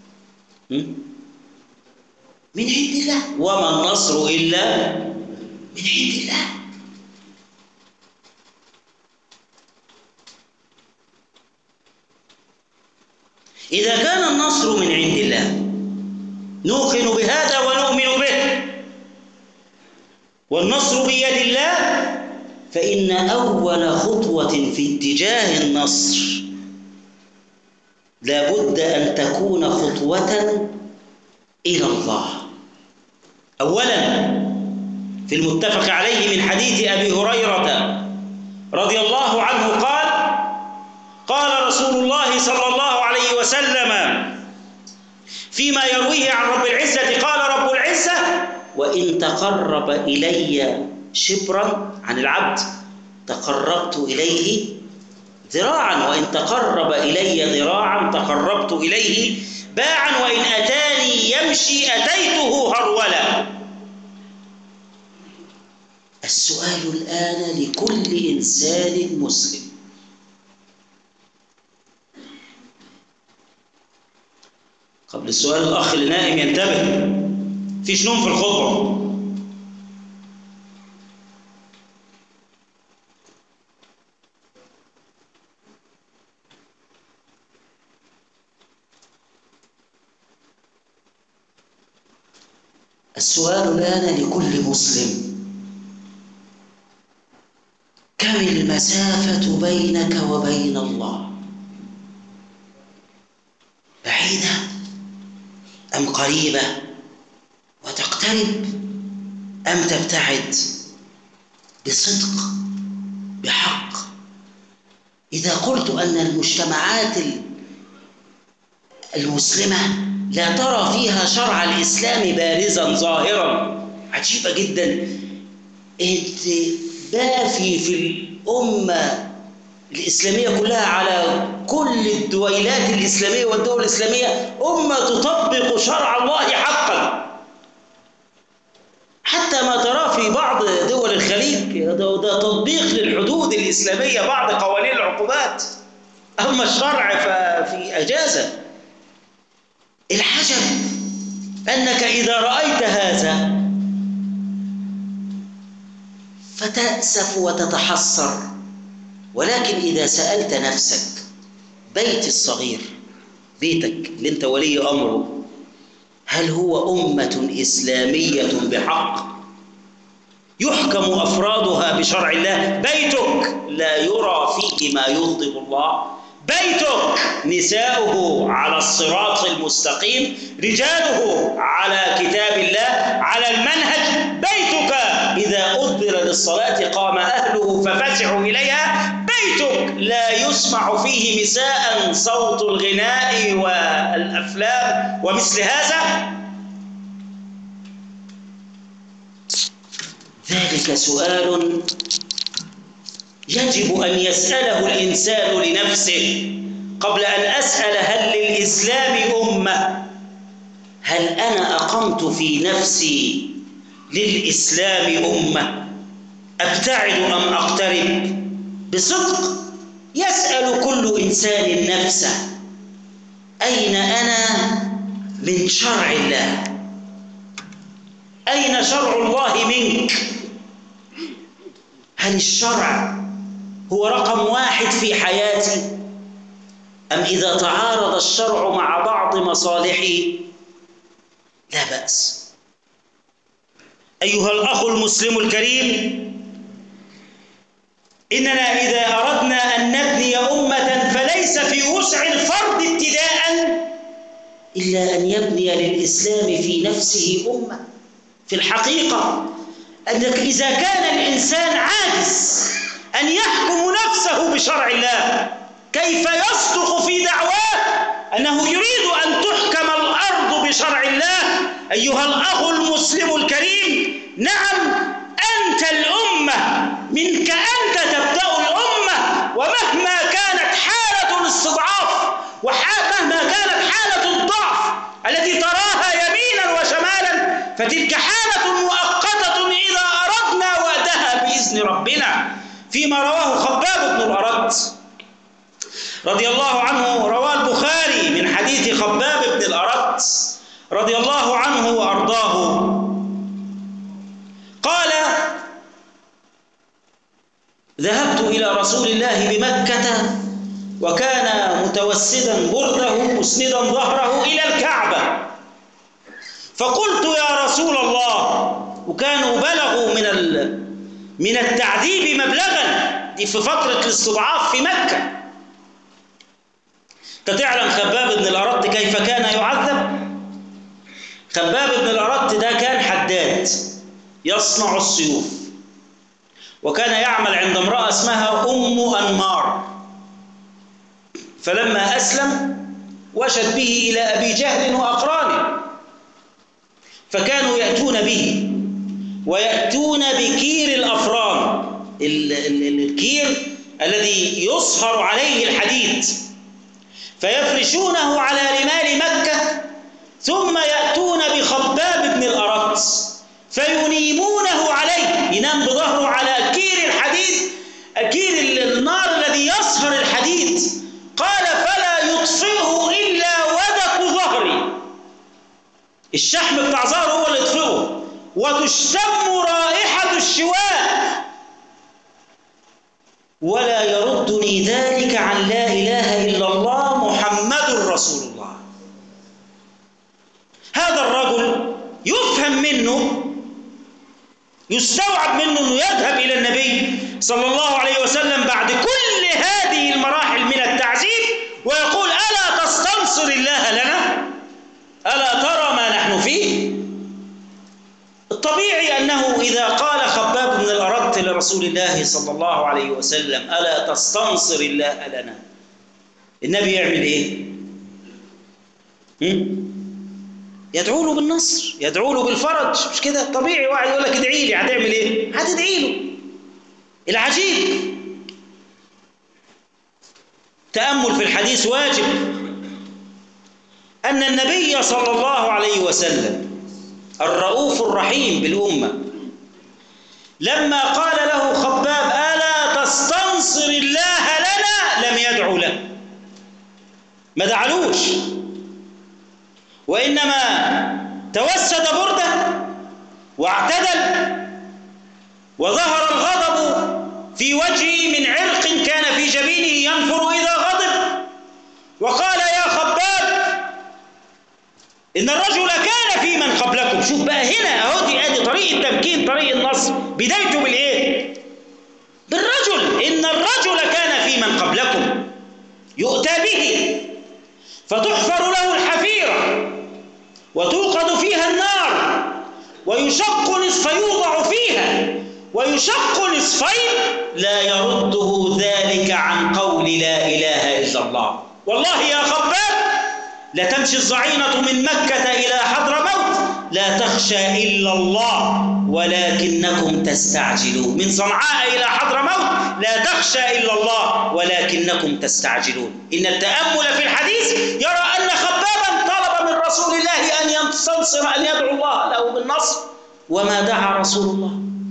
Speaker 1: من عند الله، وما النصر إلا من عند الله. إذا كان النصر من عند الله نوقن بهذا ونؤمن به، والنصر بيد الله، فإن أول خطوة في اتجاه النصر لابد أن تكون خطوة إلى الله. أولا، في المتفق عليه من حديث أبي هريرة رضي الله عنه قال: قال رسول الله صلى الله عليه وسلم فيما يرويه عن رب العزة: قال رب العزة: وإن تقرب إلي شبرا، عن العبد، تقربت إليه ذراعا، وإن تقرب إلي ذراعا تقربت إليه باعا، وإن أتاني يمشي أتيته هرولا. السؤال الآن لكل إنسان مسلم: قبل السؤال الأخ اللي نائم ينتبه، فيش نوم في الخطبة. السؤال الآن لكل مسلم: كم المسافة بينك وبين الله؟ بعيدة أم قريبة وتقترب أم تبتعد؟ بصدق، بحق. إذا قلت أن المجتمعات المسلمة لا ترى فيها شرع الإسلام بارزا ظاهرا، عجيبة جدا. انت بافي في الأمة الإسلامية كلها على كل الدويلات الإسلامية والدول الإسلامية أمة تطبق شرع الله حقا، حتى ما ترى في بعض دول الخليج ده, ده تطبيق للحدود الإسلامية، بعض قوانين العقوبات، أما الشرع ففي أجازة. العجب أنك إذا رأيت هذا فتأسف وتتحسر، ولكن إذا سألت نفسك: بيتي الصغير، بيتك اللي أنت ولي أمره، هل هو أمة إسلامية بحق يحكم أفرادها بشرع الله؟ بيتك لا يرى فيه ما يغضب الله، بيتك نساؤه على الصراط المستقيم، رجاله على كتاب الله على المنهج، بيتك إذا أدبر للصلاة قام أهله ففزعوا إليها، بيتك لا يسمع فيه مساء صوت الغناء والأفلام ومثل هذا. ذلك سؤال يجب أن يسأله الإنسان لنفسه قبل أن أسأل هل للإسلام أمة. هل أنا أقمت في نفسي للإسلام أمة؟ أبتعد أم أقترب؟ بصدق يسأل كل إنسان نفسه: أين أنا من شرع الله؟ أين شرع الله منك؟ هل الشرع هو رقم واحد في حياتي؟ أم إذا تعارض الشرع مع بعض مصالحي لا بأس؟ أيها الأخ المسلم الكريم، إننا إذا أردنا أن نبني أمة فليس في وسع الفرد ابتداء إلا أن يبني للإسلام في نفسه أمة. في الحقيقة أنك إذا كان الإنسان عاجز أن يحكم نفسه بشرع الله، كيف يصدق في دعواه أنه يريد أن تحكم الأرض بشرع الله؟ أيها الأخ المسلم الكريم، نعم أنت الأمة، منك أنت تبدأ الأمة، ومهما كانت حالة الاستضعاف ومهما كانت حالة الضعف التي تراها يمينا وشمالا، فتلك حالة مؤقتة إذا أردنا وقتها بإذن ربنا. فيما رواه خباب بن الأرت رضي الله عنه، رواه البخاري من حديث خباب بن الأرت رضي الله عنه وأرضاه، قال: ذهبت إلى رسول الله بمكة وكان متوسدا برده مسندا ظهره إلى الكعبة، فقلت: يا رسول الله، وكانوا بلغوا من من التعذيب مبلغا، دي في فترة الاستضعاف في مكة. تتعلم خباب بن الأرت كيف كان يعذب؟ خباب بن الأرت ده كان حداد يصنع السيوف، وكان يعمل عند امرأة اسمها أم أنمار، فلما أسلم وشت به إلى أبي جهل وأقرانه، فكانوا يأتون به ويأتون بكير الأفران، الكير الذي يصهر عليه الحديد، فيفرشونه على رمال مكة، ثم يأتون بخباب بن الأرت فينيمونه عليه، ينام بظهره على كير الحديد، كير النار الذي يصهر الحديد. قال: فلا يطفئه إلا ودك ظهري، الشحم بتاع ظهره هو اللي يطفئه، وتشم رائحة الشواء، ولا يردني ذلك عن لا إله إلا الله محمد رسول الله. هذا الرجل يفهم منه يستوعب منه أنه يذهب إلى النبي صلى الله عليه وسلم بعد كل هذه المراحل من التعذيب ويقول ألا تستنصر الله لنا؟ ألا ترى ما نحن فيه؟ الطبيعي أنه إذا قال خباب بن الأرت لرسول الله صلى الله عليه وسلم ألا تستنصر الله لنا، النبي يعمل إيه؟ يدعو له بالنصر، يدعو له بالفرج، مش كده؟ طبيعي واحد يقول لك ادعي لي، هتعمل إيه؟ هتدعي له. العجيب تأمل في الحديث واجب أن النبي صلى الله عليه وسلم الرؤوف الرحيم بالأمة لما قال له خباب ألا تستنصر الله لنا لم يدعو له، ما دعلوش، وإنما توسد برده واعتدل وظهر الغضب في وجهه من عرق كان في جبينه ينفر إذا غضب، وقال يا خباب إن الرجل كان في من قبلكم. شوف بقى هنا أهو، دي أدي طريق التمكين، طريق النصر، بدايته بالإيه؟ بالرجل. إن الرجل كان في من قبلكم يؤتى به فتحفر له الحفيرة وتوقد فيها النار ويشق نصف، فيوضع فيها ويشق نصفين لا يرده ذلك عن قول لا إله إلا الله. والله يا خباب لتمشي الظعينة من مكة إلى حضرموت لا تخشى إلا الله ولكنكم تستعجلون، من صنعاء إلى حضرموت لا تخشى إلا الله ولكنكم تستعجلون. إن التأمل في الحديث يرى أن خبابا طلب من رسول الله أن يستنصر، أن يدعو الله له بالنصر، وما دعا رسول الله،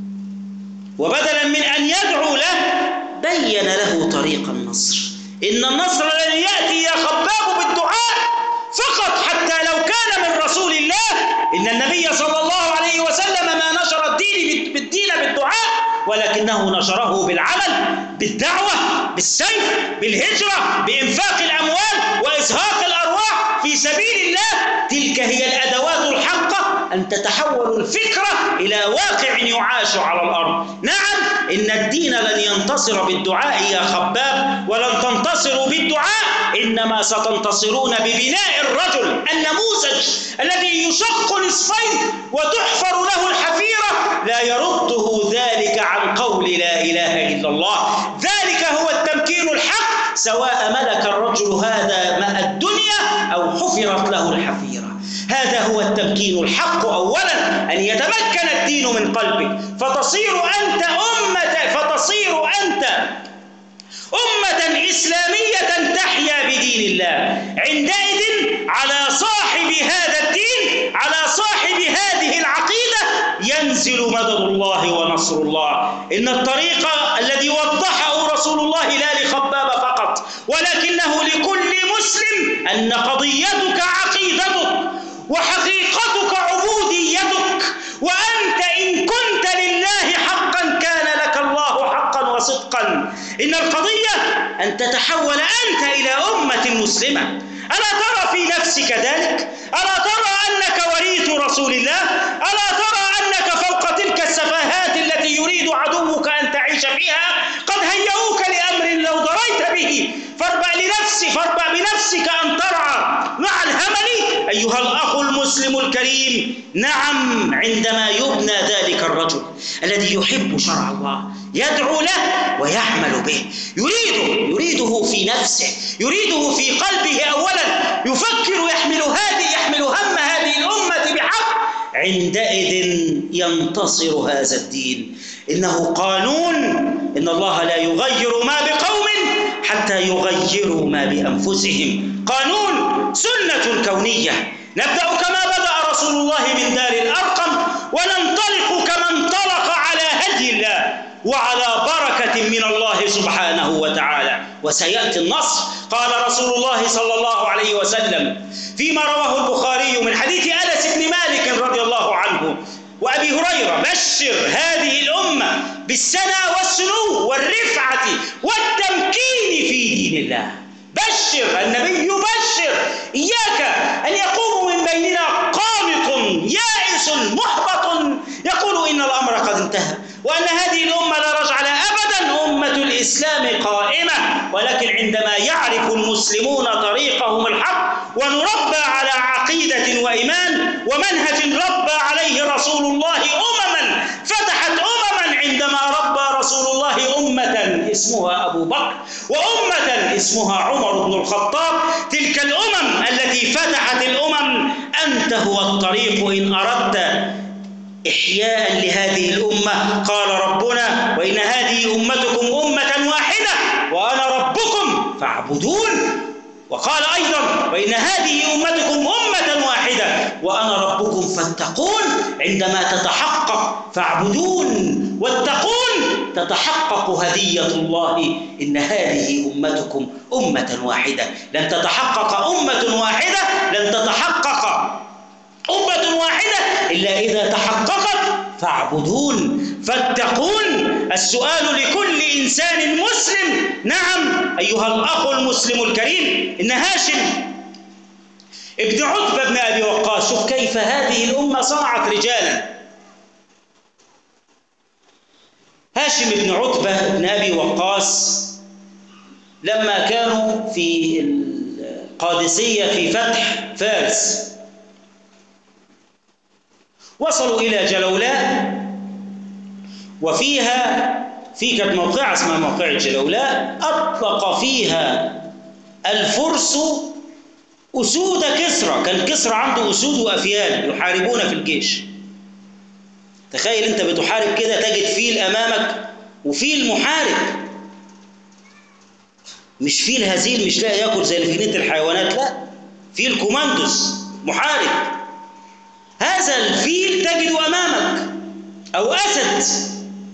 Speaker 1: وبدلا من أن يدعو له بين له طريق النصر. إن النصر الذي يأتي يا خباب بالدعاء فقط، حتى لو كان من رسول الله. إن النبي صلى الله عليه وسلم ما نشر الدين بالدين بالدعاء، ولكنه نشره بالعمل، بالدعوة، بالسيف، بالهجرة، بإنفاق الأموال وإزهاق الأرواح في سبيل الله. تلك هي الأدوات الحقة أن تتحول الفكرة إلى واقع يعاش على الأرض. نعم، إن الدين لن ينتصر بالدعاء يا خباب، ولن تنتصروا بالدعاء، إنما ستنتصرون ببناء الرجل النموذج الذي يشق نصفين وتحفر له الحفيرة لا يرده ذلك عن قول لا إله إلا الله. ذلك هو التمكين الحق، سواء ملك الرجل هذا ماء الدنيا أو حفرت له الحفيرة. هذا هو التمكين الحق. أولا أن يتمكن الدين من قلبك فتصير أنت أمة فتصير أنت أمة إسلامية تحيا بدين الله. عندئذ على صاحب هذا الدين، على صاحب هذه العقيدة ينزل مدد الله ونصر الله. إن الطريق الذي وضحه رسول الله لا لخباب فقط، ولكنه لكل مسلم، أن قضيتك عقيدتك وحقيقتك عبوديتك، وأنت إن كنت لله حقا كان لك الله حقا وصدقا. إن القضية أن تتحول أنت إلى أمة مسلمة. ألا ترى في نفسك ذلك؟ ألا ترى أنك وريث رسول الله؟ ألا ترى أنك فوق تلك السفاهات التي يريد عدوك أن تعيش فيها؟ قد هيئوك لأمر لو ضريت به، فاربع لنفسك فاربع بنفسك أن ترعى مع الهمل أيها الأخ المسلم الكريم. نعم، عندما يبنى ذلك الرجل الذي يحب شرع الله يدعو له ويعمل به، يريده يريده في نفسه، يريده في قلبه، أولا يفكر يحمل هذه يحمل هم هذه الأمة بحق، عندئذ ينتصر هذا الدين. إنه قانون، إن الله لا يغير ما بقوم حتى يغيروا ما بأنفسهم. قانون، سنة كونية. نبدأ كما بدأ رسول الله من دار الأرقم، وننطلق كما انطلق على هدي الله وعلى بركة من الله سبحانه وتعالى، وسيأتي النصر. قال رسول الله صلى الله عليه وسلم فيما رواه البخاري من حديث أنس بن مالك رضي الله عنه وأبي هريرة: بشر هذه الأمة بالسنة والسنو والرفعة والتمكين في دين الله. بشر، النبي يبشر. إياك أن يقوم من بيننا قانط يائس محبط يقول إن الأمر قد انتهى وأن هذه الأمة لا رجع لها أبدا. أمة الإسلام قائمة، ولكن عندما يعرف المسلمون طريقهم الحق ونربى على عقيدة وإيمان ومنهج ربى عليه رسول الله أمما فتحت أمما، عندما ربى رسول الله أمة اسمها أبو بكر وأمة اسمها عمر بن الخطاب، تلك الأمم التي فتحت الأمم أنت هو الطريق إن أردت إحياء لهذه الأمة. قال ربنا: وإن هذه أمتكم أمة واحدة وأنا ربكم فاعبدون. وقال أيضا: وإن هذه أمتكم أمة واحدة وأنا ربكم فاتقون. عندما تتحقق فاعبدون واتقون تتحقق هدية الله، إن هذه أمتكم أمة واحدة. لن تتحقق أمة واحدة لن تتحقق أمة واحدة إلا إذا تحققت فاعبدون فاتقون. السؤال لكل إنسان مسلم: نعم أيها الأخ المسلم الكريم، إن هاشم ابن عتبة بن أبي وقاص، شوف كيف هذه الأمة صنعت رجالا. هاشم بن عتبة بن أبي وقاص لما كانوا في القادسية في فتح فارس وصلوا إلى جلولاء، وفيها في كانت موقعة اسمها موقعة جلولاء أطلق فيها الفرس أسود كسرى. كان كسرى عنده أسود وأفيال يحاربون في الجيش. تخيل أنت بتحارب كده تجد فيل أمامك وفيل محارب، مش فيل هزيل مش لاقي ياكل زي اللي في جنينة الحيوانات، لا، فيل كوماندوس محارب. هذا الفيل تجده أمامك أو أسد.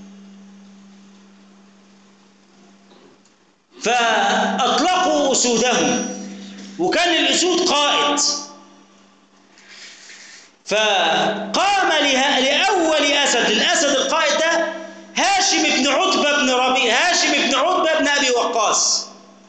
Speaker 1: فأطلقوا أسودهم، وكان الأسود قائد، فقام لأول أسد، الأسد القائد ده هاشم بن عتبة بن ربيع هاشم بن عتبة بن أبي وقاص.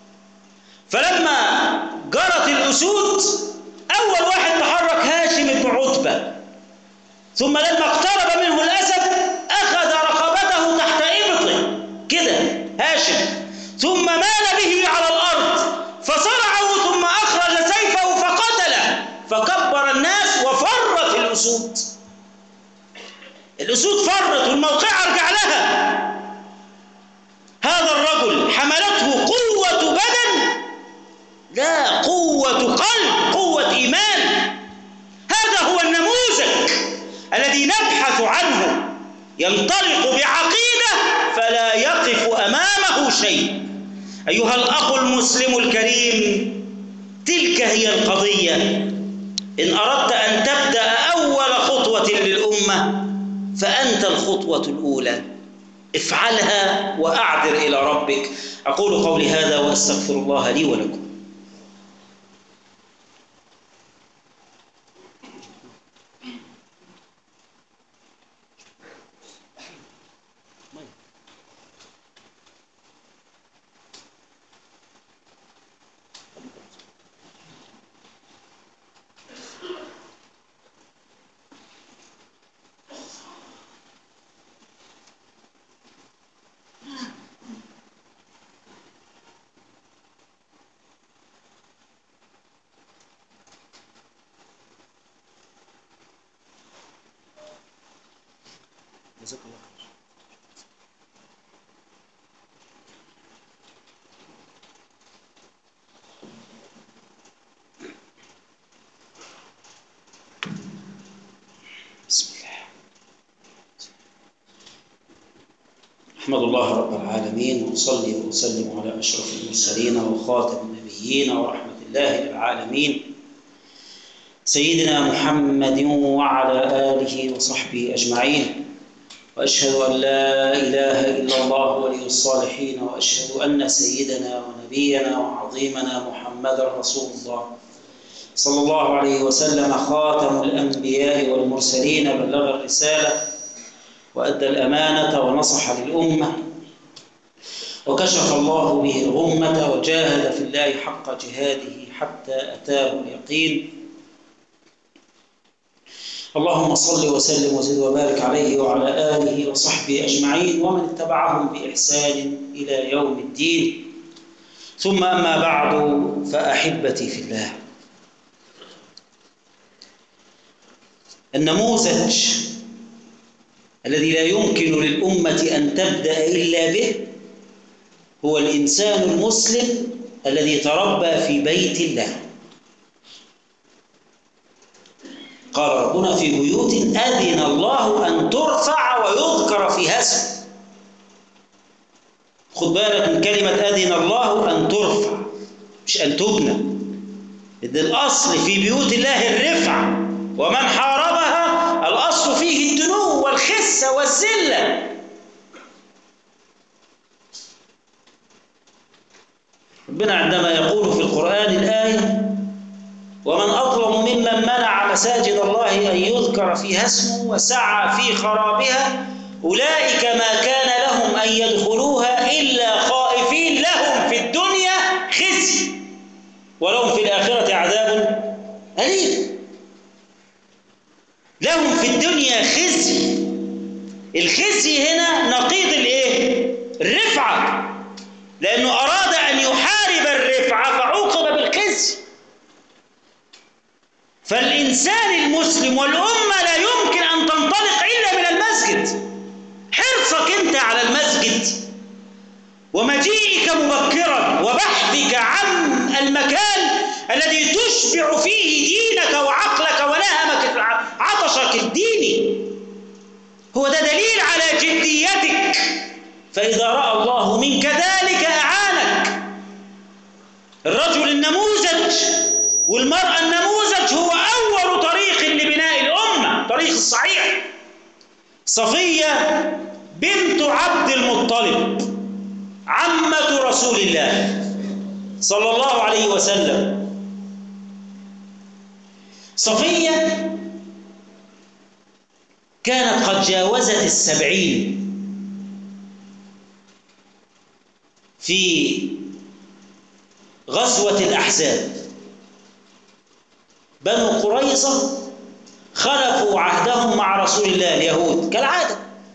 Speaker 1: فلما جرت الأسود أول واحد تحرك هاشم بن عتبة، ثم لما اقترب منه الأسد أخذ رقبته تحت إبطه كده هاشم، ثم مال به على الأرض فصرعه ثم أخرج سيفه فقتله، فكبر الناس وفرت الأسود. الأسود فرت والموقعة رجع لها. هذا الرجل حملته قوة بدن لا قوة قلب، قوة إيمان. هذا هو النموذج الذي نبحث عنه، ينطلق بعقيدة فلا يقف أمامه شيء. أيها الأخ المسلم الكريم، تلك هي القضية. إن أردت أن تبدأ أول خطوة للأمة فأنت الخطوة الأولى، افعلها وأعذر إلى ربك. أقول قولي هذا وأستغفر الله لي ولكم. جزاك الله خير. بسم الله. أحمد الله رب العالمين وأصلي وأسلم على أشرف المرسلين وخاتم النبيين ورحمة الله للعالمين سيدنا محمد وعلى آله وصحبه أجمعين. وأشهد أن لا إله إلا الله ولي الصالحين، وأشهد أن سيدنا ونبينا وعظيمنا محمد رسول الله صلى الله عليه وسلم خاتم الأنبياء والمرسلين، بلغ الرسالة وأدى الأمانة ونصح للأمة وكشف الله به الغمة وجاهد في الله حق جهاده حتى أتاه اليقين. اللهم صل وسلم وزد وبارك عليه وعلى آله وصحبه أجمعين ومن اتبعهم بإحسان إلى يوم الدين. ثم أما بعد، فأحبتي في الله، النموذج الذي لا يمكن للأمة أن تبدأ إلا به هو الإنسان المسلم الذي تربى في بيت الله. قال ربنا: في بيوت أذن الله أن ترفع ويذكر فيها اسمه. خد بالك من كلمة أذن الله أن ترفع، مش أن تبنى. إذ الأصل في بيوت الله الرفع، ومن حاربها الأصل فيه الدنو والخسة والذلة. ربنا عندما يقول في القرآن الآية: ومن أظلم ممن منع مساجد الله أن يذكر فيها اسمه وسعى في خرابها أولئك ما كان لهم أن يدخلوها إلا خائفين لهم في الدنيا خزي ولهم في الآخرة عذاب أليم. لهم في الدنيا خزي. الخزي هنا نقيض الإيه؟ الرفعة، لأنه أراد أن يحارب الرفعة فعوقب بالخزي. فالإنسان المسلم والأمة لا يمكن أن تنطلق إلا من المسجد. حرصك أنت على المسجد ومجيئك مبكرا وبحثك عن المكان الذي تشبع فيه دينك وعقلك ونهمك عطشك الديني هو ده دليل على جديتك. فإذا رأى الله منك ذلك أعانك. الرجل النموذج والمرأة النموذج هو أول طريق لبناء الأمة، طريق الصحيح. صفية بنت عبد المطلب عمة رسول الله صلى الله عليه وسلم. صفية كانت قد جاوزت السبعين في غزوة الأحزاب. بنو قريظة خلفوا عهدهم مع رسول الله اليهود كالعادة.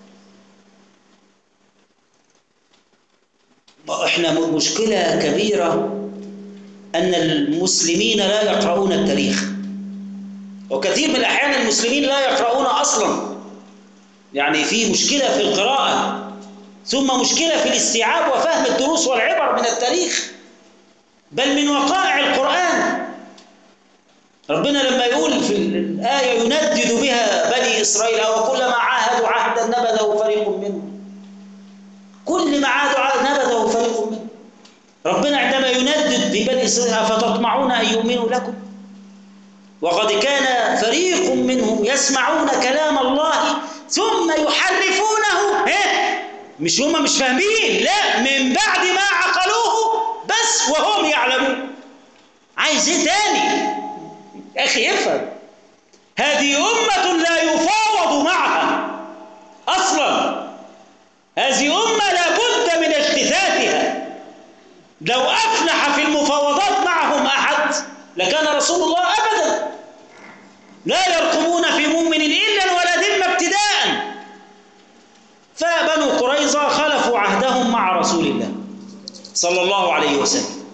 Speaker 1: احنا مشكلة كبيرة أن المسلمين لا يقرؤون التاريخ، وكثير من الأحيان المسلمين لا يقرؤون أصلا. يعني في مشكلة في القراءة، ثم مشكلة في الاستيعاب وفهم الدروس والعبر من التاريخ بل من وقائع القرآن. ربنا لما يقول في الآية يندد بها بني إسرائيل أو كلما عاهدوا عهدا نبذه فريق منهم، كل ما عاهدوا عهدا نبذه فريق منهم. ربنا عندما يندد ببني إسرائيل: أفتطمعون أن يؤمنوا لكم وقد كان فريق منهم يسمعون كلام الله ثم يحرفونه. مش هم مش فاهمين، لا، من بعد ما عقلوه بس وهم يعلمون. عايز ايه تاني يا أخي؟ افهم، هذه أمة لا يفاوض معها أصلا. هذه أمة لا بد من اجتثاثها. لو أفلح في المفاوضات معهم أحد لكان رسول الله أبدا. لا يرقبون في مؤمن إلا ولا ذمة ابتداء. فبنو قريظة خلفوا عهدهم مع رسول الله صلى الله عليه وسلم،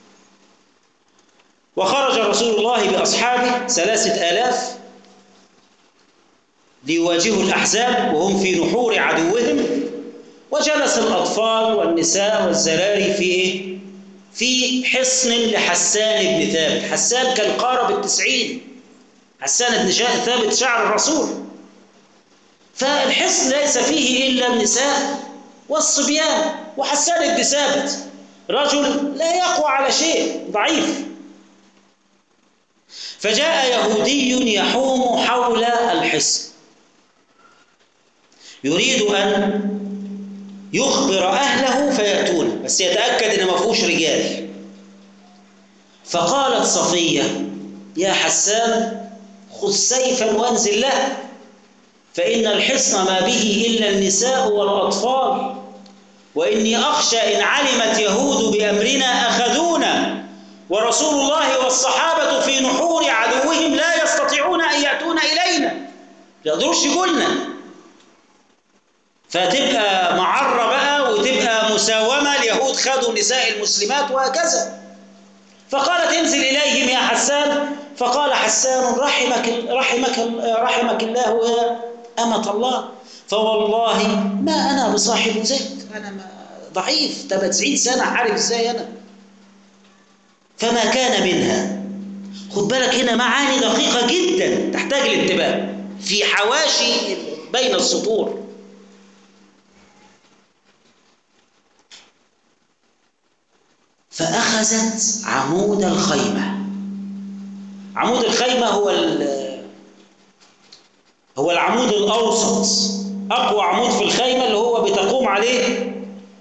Speaker 1: وخرج رسول الله بأصحابه ثلاثة آلاف ليواجهوا الأحزاب وهم في نحور عدوهم. وجلس الأطفال والنساء والزراري في إيه؟ في حصن لحسان بن ثابت. حسان كان قارب التسعين، حسان بن ثابت شعر الرسول. فالحصن ليس فيه إلا النساء والصبيان، وحسان بن ثابت رجل لا يقوى على شيء، ضعيف. فجاء يهودي يحوم حول الحصن يريد أن يخبر أهله فيأتونه، بس يتأكد أن ما فيهوش رجال. فقالت صفية: يا حسان خذ سيفا وانزل له، فإن الحصن ما به إلا النساء والأطفال، وإني أخشى إن علمت يهود بأمرنا أخذونا، ورسول الله والصحابة في نحور عدوهم لا يستطيعون أن يأتون إلينا. يقدروش يقولنا، فتبقى معرة بقى وتبقى مساومة. اليهود خدوا نساء المسلمات وهكذا. فقالت انزل إليهم يا حسان. فقال حسان رحمك, رحمك, رحمك الله يا أمة الله، فوالله ما أنا بصاحب زيد، أنا ضعيف، تبقى تسعين سنة حارب ازاي أنا. فما كان منها. خد بالك هنا معاني دقيقة جدا تحتاج الانتباه في حواشي بين السطور. فأخذت عمود الخيمة. عمود الخيمة هو هو العمود الأوسط، أقوى عمود في الخيمة اللي هو بتقوم عليه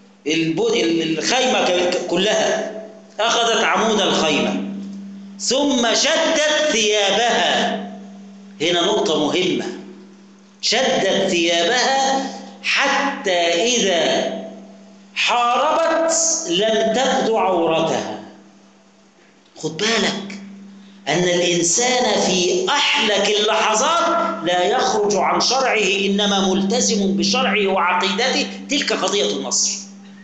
Speaker 1: الخيمة كلها. أخذت عمود الخيمة ثم شدت ثيابها. هنا نقطة مهمة، شدت ثيابها حتى إذا حاربت لم تبدو عورتها. خد بالك أن الإنسان في أحلك اللحظات لا يخرج عن شرعه، إنما ملتزم بشرعه وعقيدته. تلك قضية النصر.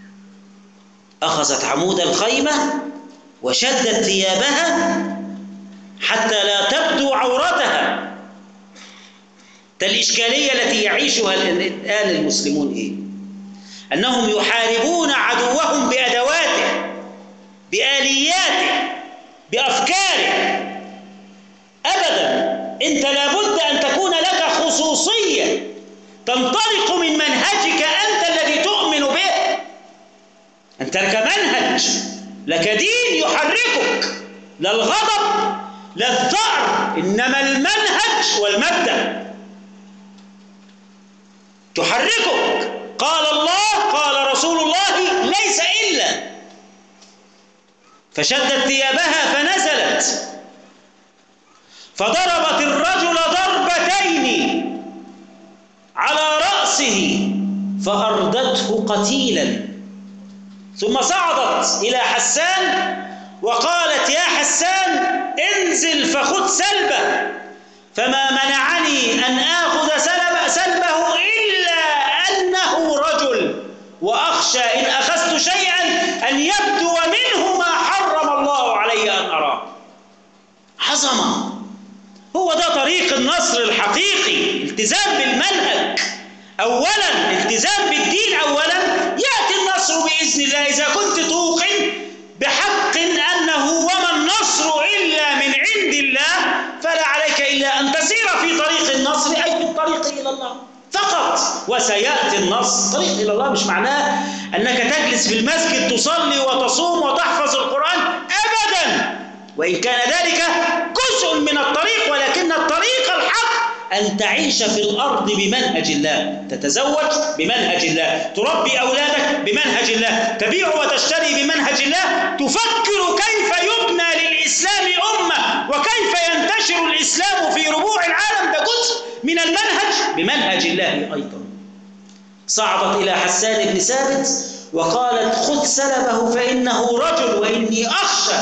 Speaker 1: أخذت عمود الخيمة وشدت ثيابها حتى لا تبدو عورتها. الإشكالية التي يعيشها الآن المسلمون إيه؟ أنهم يحاربون عدوهم بأدواته، بآلياته، بأفكاره. أبدا، أنت لابد أن تكون لك خصوصية تنطلق من منهجك أنت الذي تؤمن به. أنت لك منهج، لك دين يحركك، لا الغضب لا الثأر، إنما المنهج والمبدأ تحركك. قال الله قال رسول الله ليس إلا. فشدت ثيابها فنزلت فضربت الرجل ضربتين على رأسه فأردته قتيلا، ثم صعدت إلى حسان وقالت يا حسان انزل فخذ سلبه، فما منعني أن آخذ سلب سلبه إلا أنه رجل، وأخشى إن أخذت شيئا أن يبدو منه ما حرم الله علي أن أراه. عظمة. هو ده طريق النصر الحقيقي، التزام بالمنهج أولا، التزام بالدين أولا، يأتي النصر بإذن الله. إذا كنت توقن بحق أنه وما النصر إلا من عند الله فلا عليك إلا أن تسير في طريق النصر، أي في الطريق إلى الله فقط. وسيأتي النصر. طريق إلى الله مش معناه أنك تجلس في المسجد تصلي وتصوم وتحفظ القرآن أبدا، وإن كان ذلك جزء من الطريق، ولكن الطريق الحق أن تعيش في الأرض بمنهج الله، تتزوج بمنهج الله، تربي أولادك بمنهج الله، تبيع وتشتري بمنهج الله، تفكر كيف يبنى للإسلام أمة وكيف ينتشر الإسلام في ربوع العالم. ده جزء من المنهج بمنهج الله أيضا. صعدت إلى حسان بن ثابت وقالت خذ سلبه فإنه رجل، وإني أخشى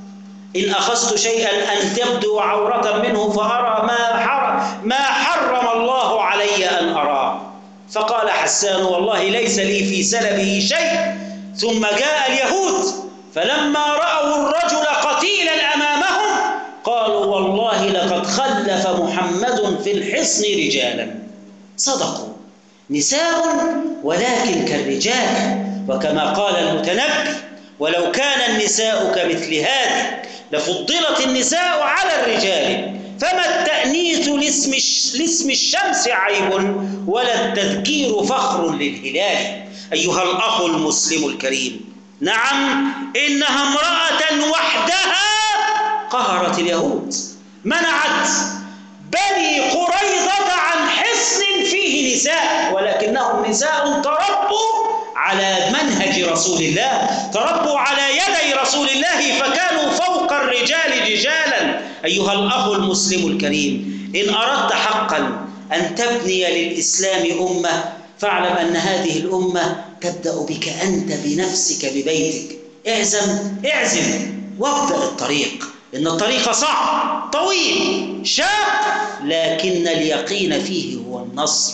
Speaker 1: إن أخذت شيئا أن تبدو عورة منه فأرى ما حرم, ما حرم الله علي أن أراه. فقال حسان والله ليس لي في سلبه شيء. ثم جاء اليهود فلما رأوا الرجل قتيلا أمامهم قالوا والله لقد خلف محمد في الحصن رجالا. صدقوا، نساء ولكن كالرجال، وكما قال المتنبي ولو كان النساء كمثل هذه لفضلت النساء على الرجال، فما التأنيث لاسم, لاسم الشمس عيب ولا التذكير فخر للهلال. أيها الأخ المسلم الكريم، نعم إنها امرأة وحدها قهرت اليهود، منعت بني قريظة عن حصن فيه نساء، ولكنهم نساء تربوا على منهج رسول الله، تربوا على يدي رسول الله، فكانوا فوق الرجال رجالا. أيها الأخ المسلم الكريم، إن أردت حقا أن تبني للإسلام أمة فاعلم أن هذه الأمة تبدأ بك أنت بنفسك ببيتك. اعزم اعزم وابدأ الطريق، إن الطريق صعب طويل شاق، لكن اليقين فيه هو النصر.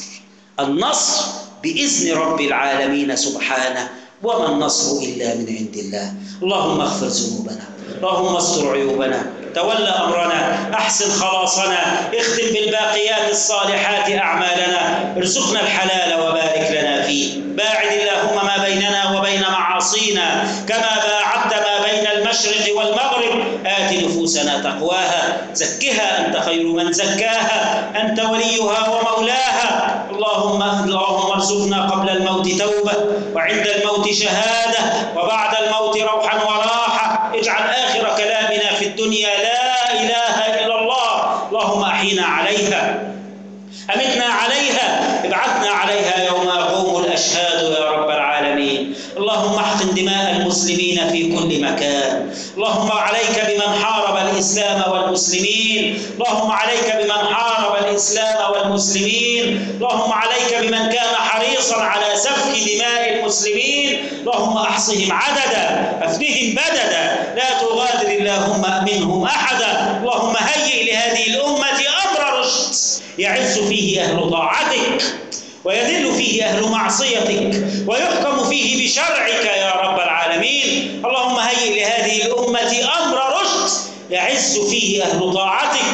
Speaker 1: النصر بإذن رب العالمين سبحانه، وما النصر إلا من عند الله. اللهم اغفر ذنوبنا، اللهم استر عيوبنا، تولى أمرنا، أحسن خلاصنا، اختم بالباقيات الصالحات أعمالنا، ارزقنا الحلال وبارك لنا فيه، باعد اللهم ما بيننا وبين معاصينا كما باعدت ما بين المشرق والمغرب. آت نفوسنا تقواها، زكها أنت خير من زكاها، أنت وليها ومولاها. اللهم اللهم ارزقنا قبل الموت توبة، وعند الموت شهادة، وبعد الموت روحا وراحة. اجعل آخر كلامنا في الدنيا لا إله إلا الله. اللهم أحينا عليها، أمتنا عليها، ابعثنا عليها يوم يقوم الأشهاد يا رب العالمين. اللهم احقن دماء المسلمين في كل مكان. اللهم عليك بمن حارب الإسلام والمسلمين، اللهم عليك بمن حارب الإسلام والمسلمين، اللهم عليك بمن كان حريصا على سفك دماء المسلمين. اللهم احصهم عددا، افنهم بددا، لا تغادر اللهم منهم أحدا. اللهم هيئ لهذه الأمة أمر رشد يعز فيه أهل طاعتك، ويذل فيه أهل معصيتك، ويحكم فيه بشرعك يا رب العالمين. اللهم هيئ لهذه الأمة أمر رشد يعز فيه أهل طاعتك،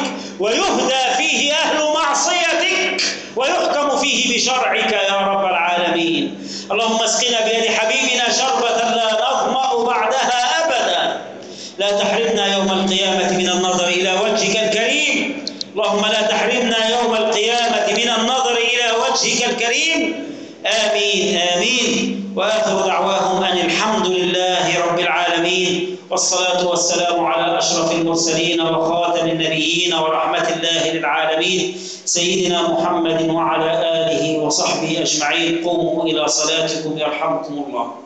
Speaker 1: ويهدى فيه أهل معصيتك، ويحكم فيه بشرعك يا رب العالمين. اللهم اسقنا بيد حبيبنا شربة لا نظمأ بعدها أبدا. لا تحرمنا يوم القيامة من النظر إلى وجهك الكريم. اللهم لا تحرمنا يوم القيامة من النظر إلى وجهك الكريم. آمين آمين. وآخر دعواهم أن الحمد لله رب العالمين، والصلاة والسلام على أشرف المرسلين وخاتم النبيين ورحمة الله للعالمين سيدنا محمد وعلى آله وصحبه أجمعين. قوموا إلى صلاتكم يرحمكم الله.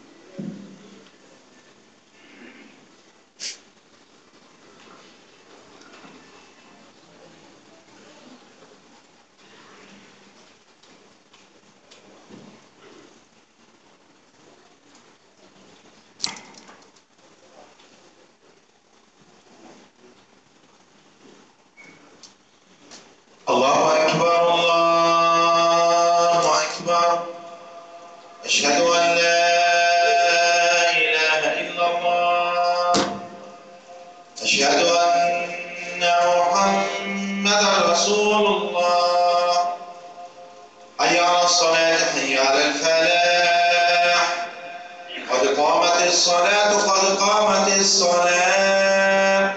Speaker 2: الله أكبر الله أكبر. أشهد أن لا إله إلا الله. أشهد أن محمدا رسول الله. حي على الصلاة، حي على الفلاح. قد قامت الصلاة، قد قامت الصلاة.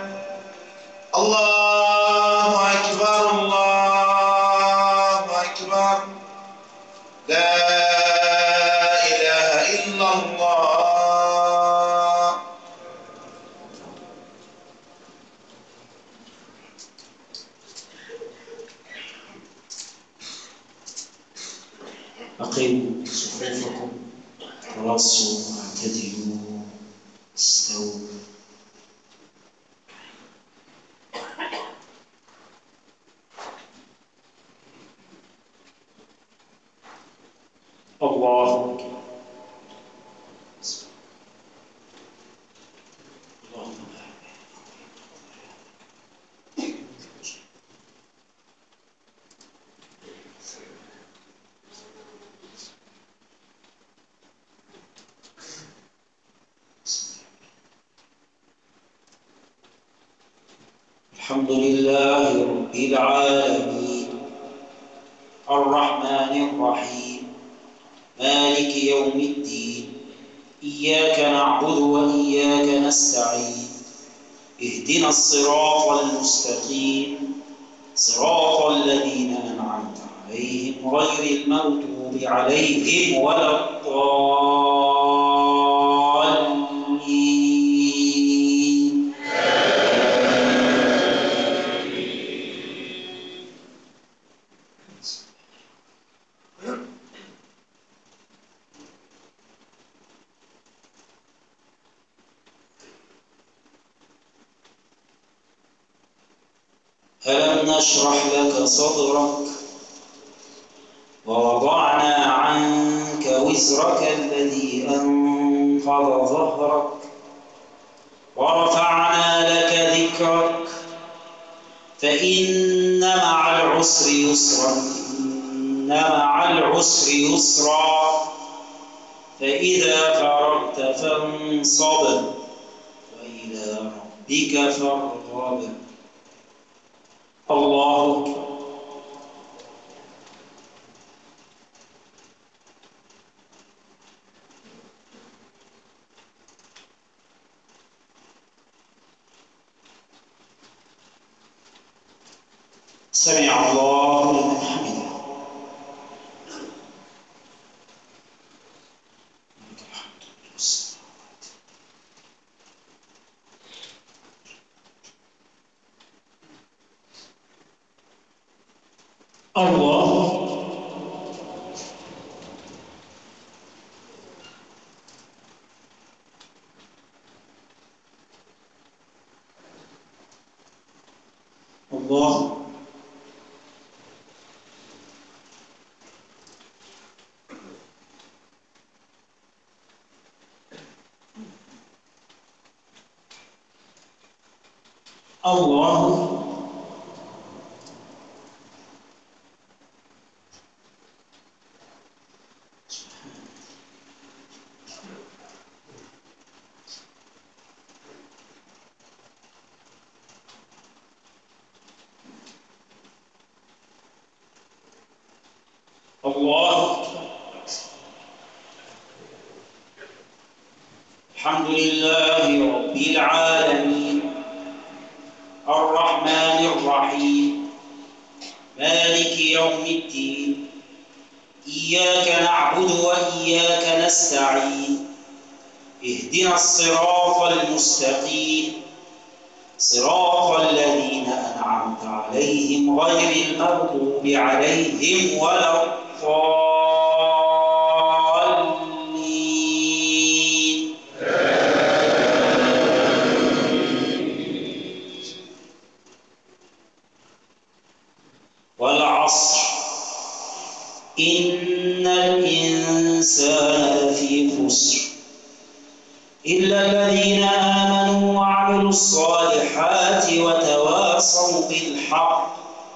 Speaker 2: الله أكبر الله أكبر. لا إله إلا الله.
Speaker 1: أقيموا صفوفكم، تراصوا، اعتدلوا، استووا. الله أكبر. الحمد لله رب العالمين الرحمن الرحيم مالك يوم الدين. إياك نعبد وإياك نستعين. اهدنا الصراط المستقيم، صراط الذين أنعمت عليهم غير المغضوب عليهم ولا الضالين. ألم نشرح لك صدرك ووضعنا عنك وزرك الذي أنقض ظهرك ورفعنا لك ذكرك فإن مع العسر يسرا إن مع العسر يسرا فإذا فرغت فانصب وإلى ربك فارغب. الله أكبر. سمع الله لمن حمده. الله. الله. الله. الله. الحمد لله رب العالمين الرحمن الرحيم مالك يوم الدين إياك نعبد وإياك نستعين اهدنا الصراط المستقيم صراط الذين أنعمت عليهم غير المغضوب عليهم ولا الضالين. والعصر إن الإنسان لفي خسر إلا الذين آمنوا وعملوا الصالحات وتواصوا بالحق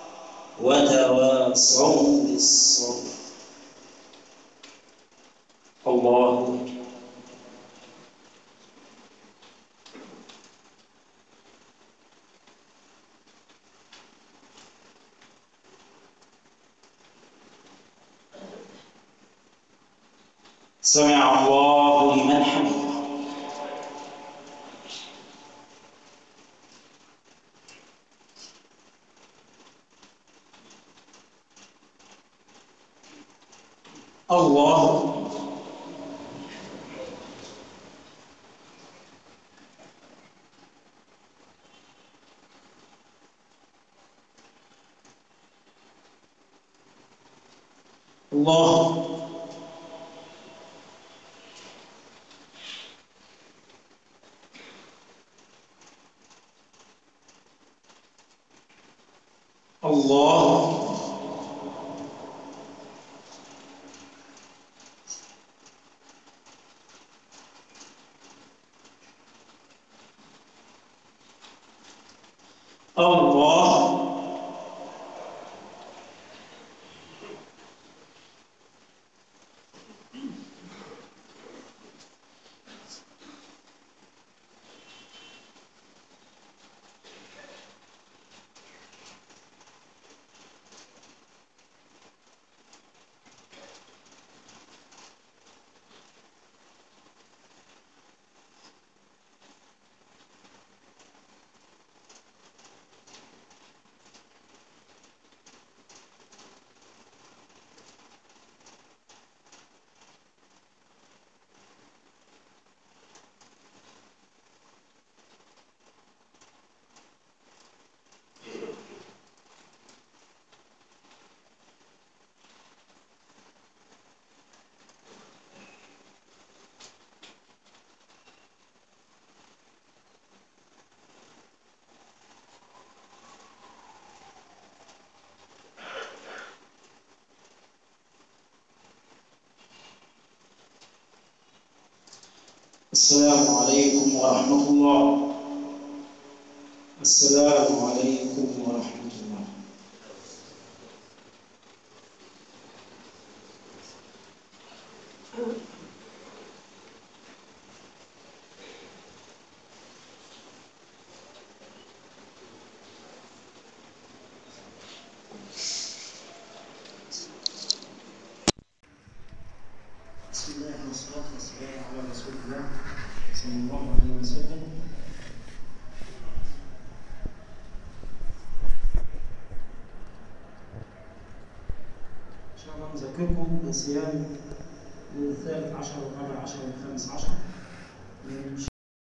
Speaker 1: وتواصوا بالصبر. الله. سمع الله لمن حمده. الله. الله. الله. الله. السلام عليكم ورحمة الله. السلام عليكم ورحمة الله. بسم الله والصلاة والسلام على رسول الله صلى الله عليه وسلم. إن شاء الله نذكركم بصيام من الثالث عشر والرابع عشر والخامس عشر من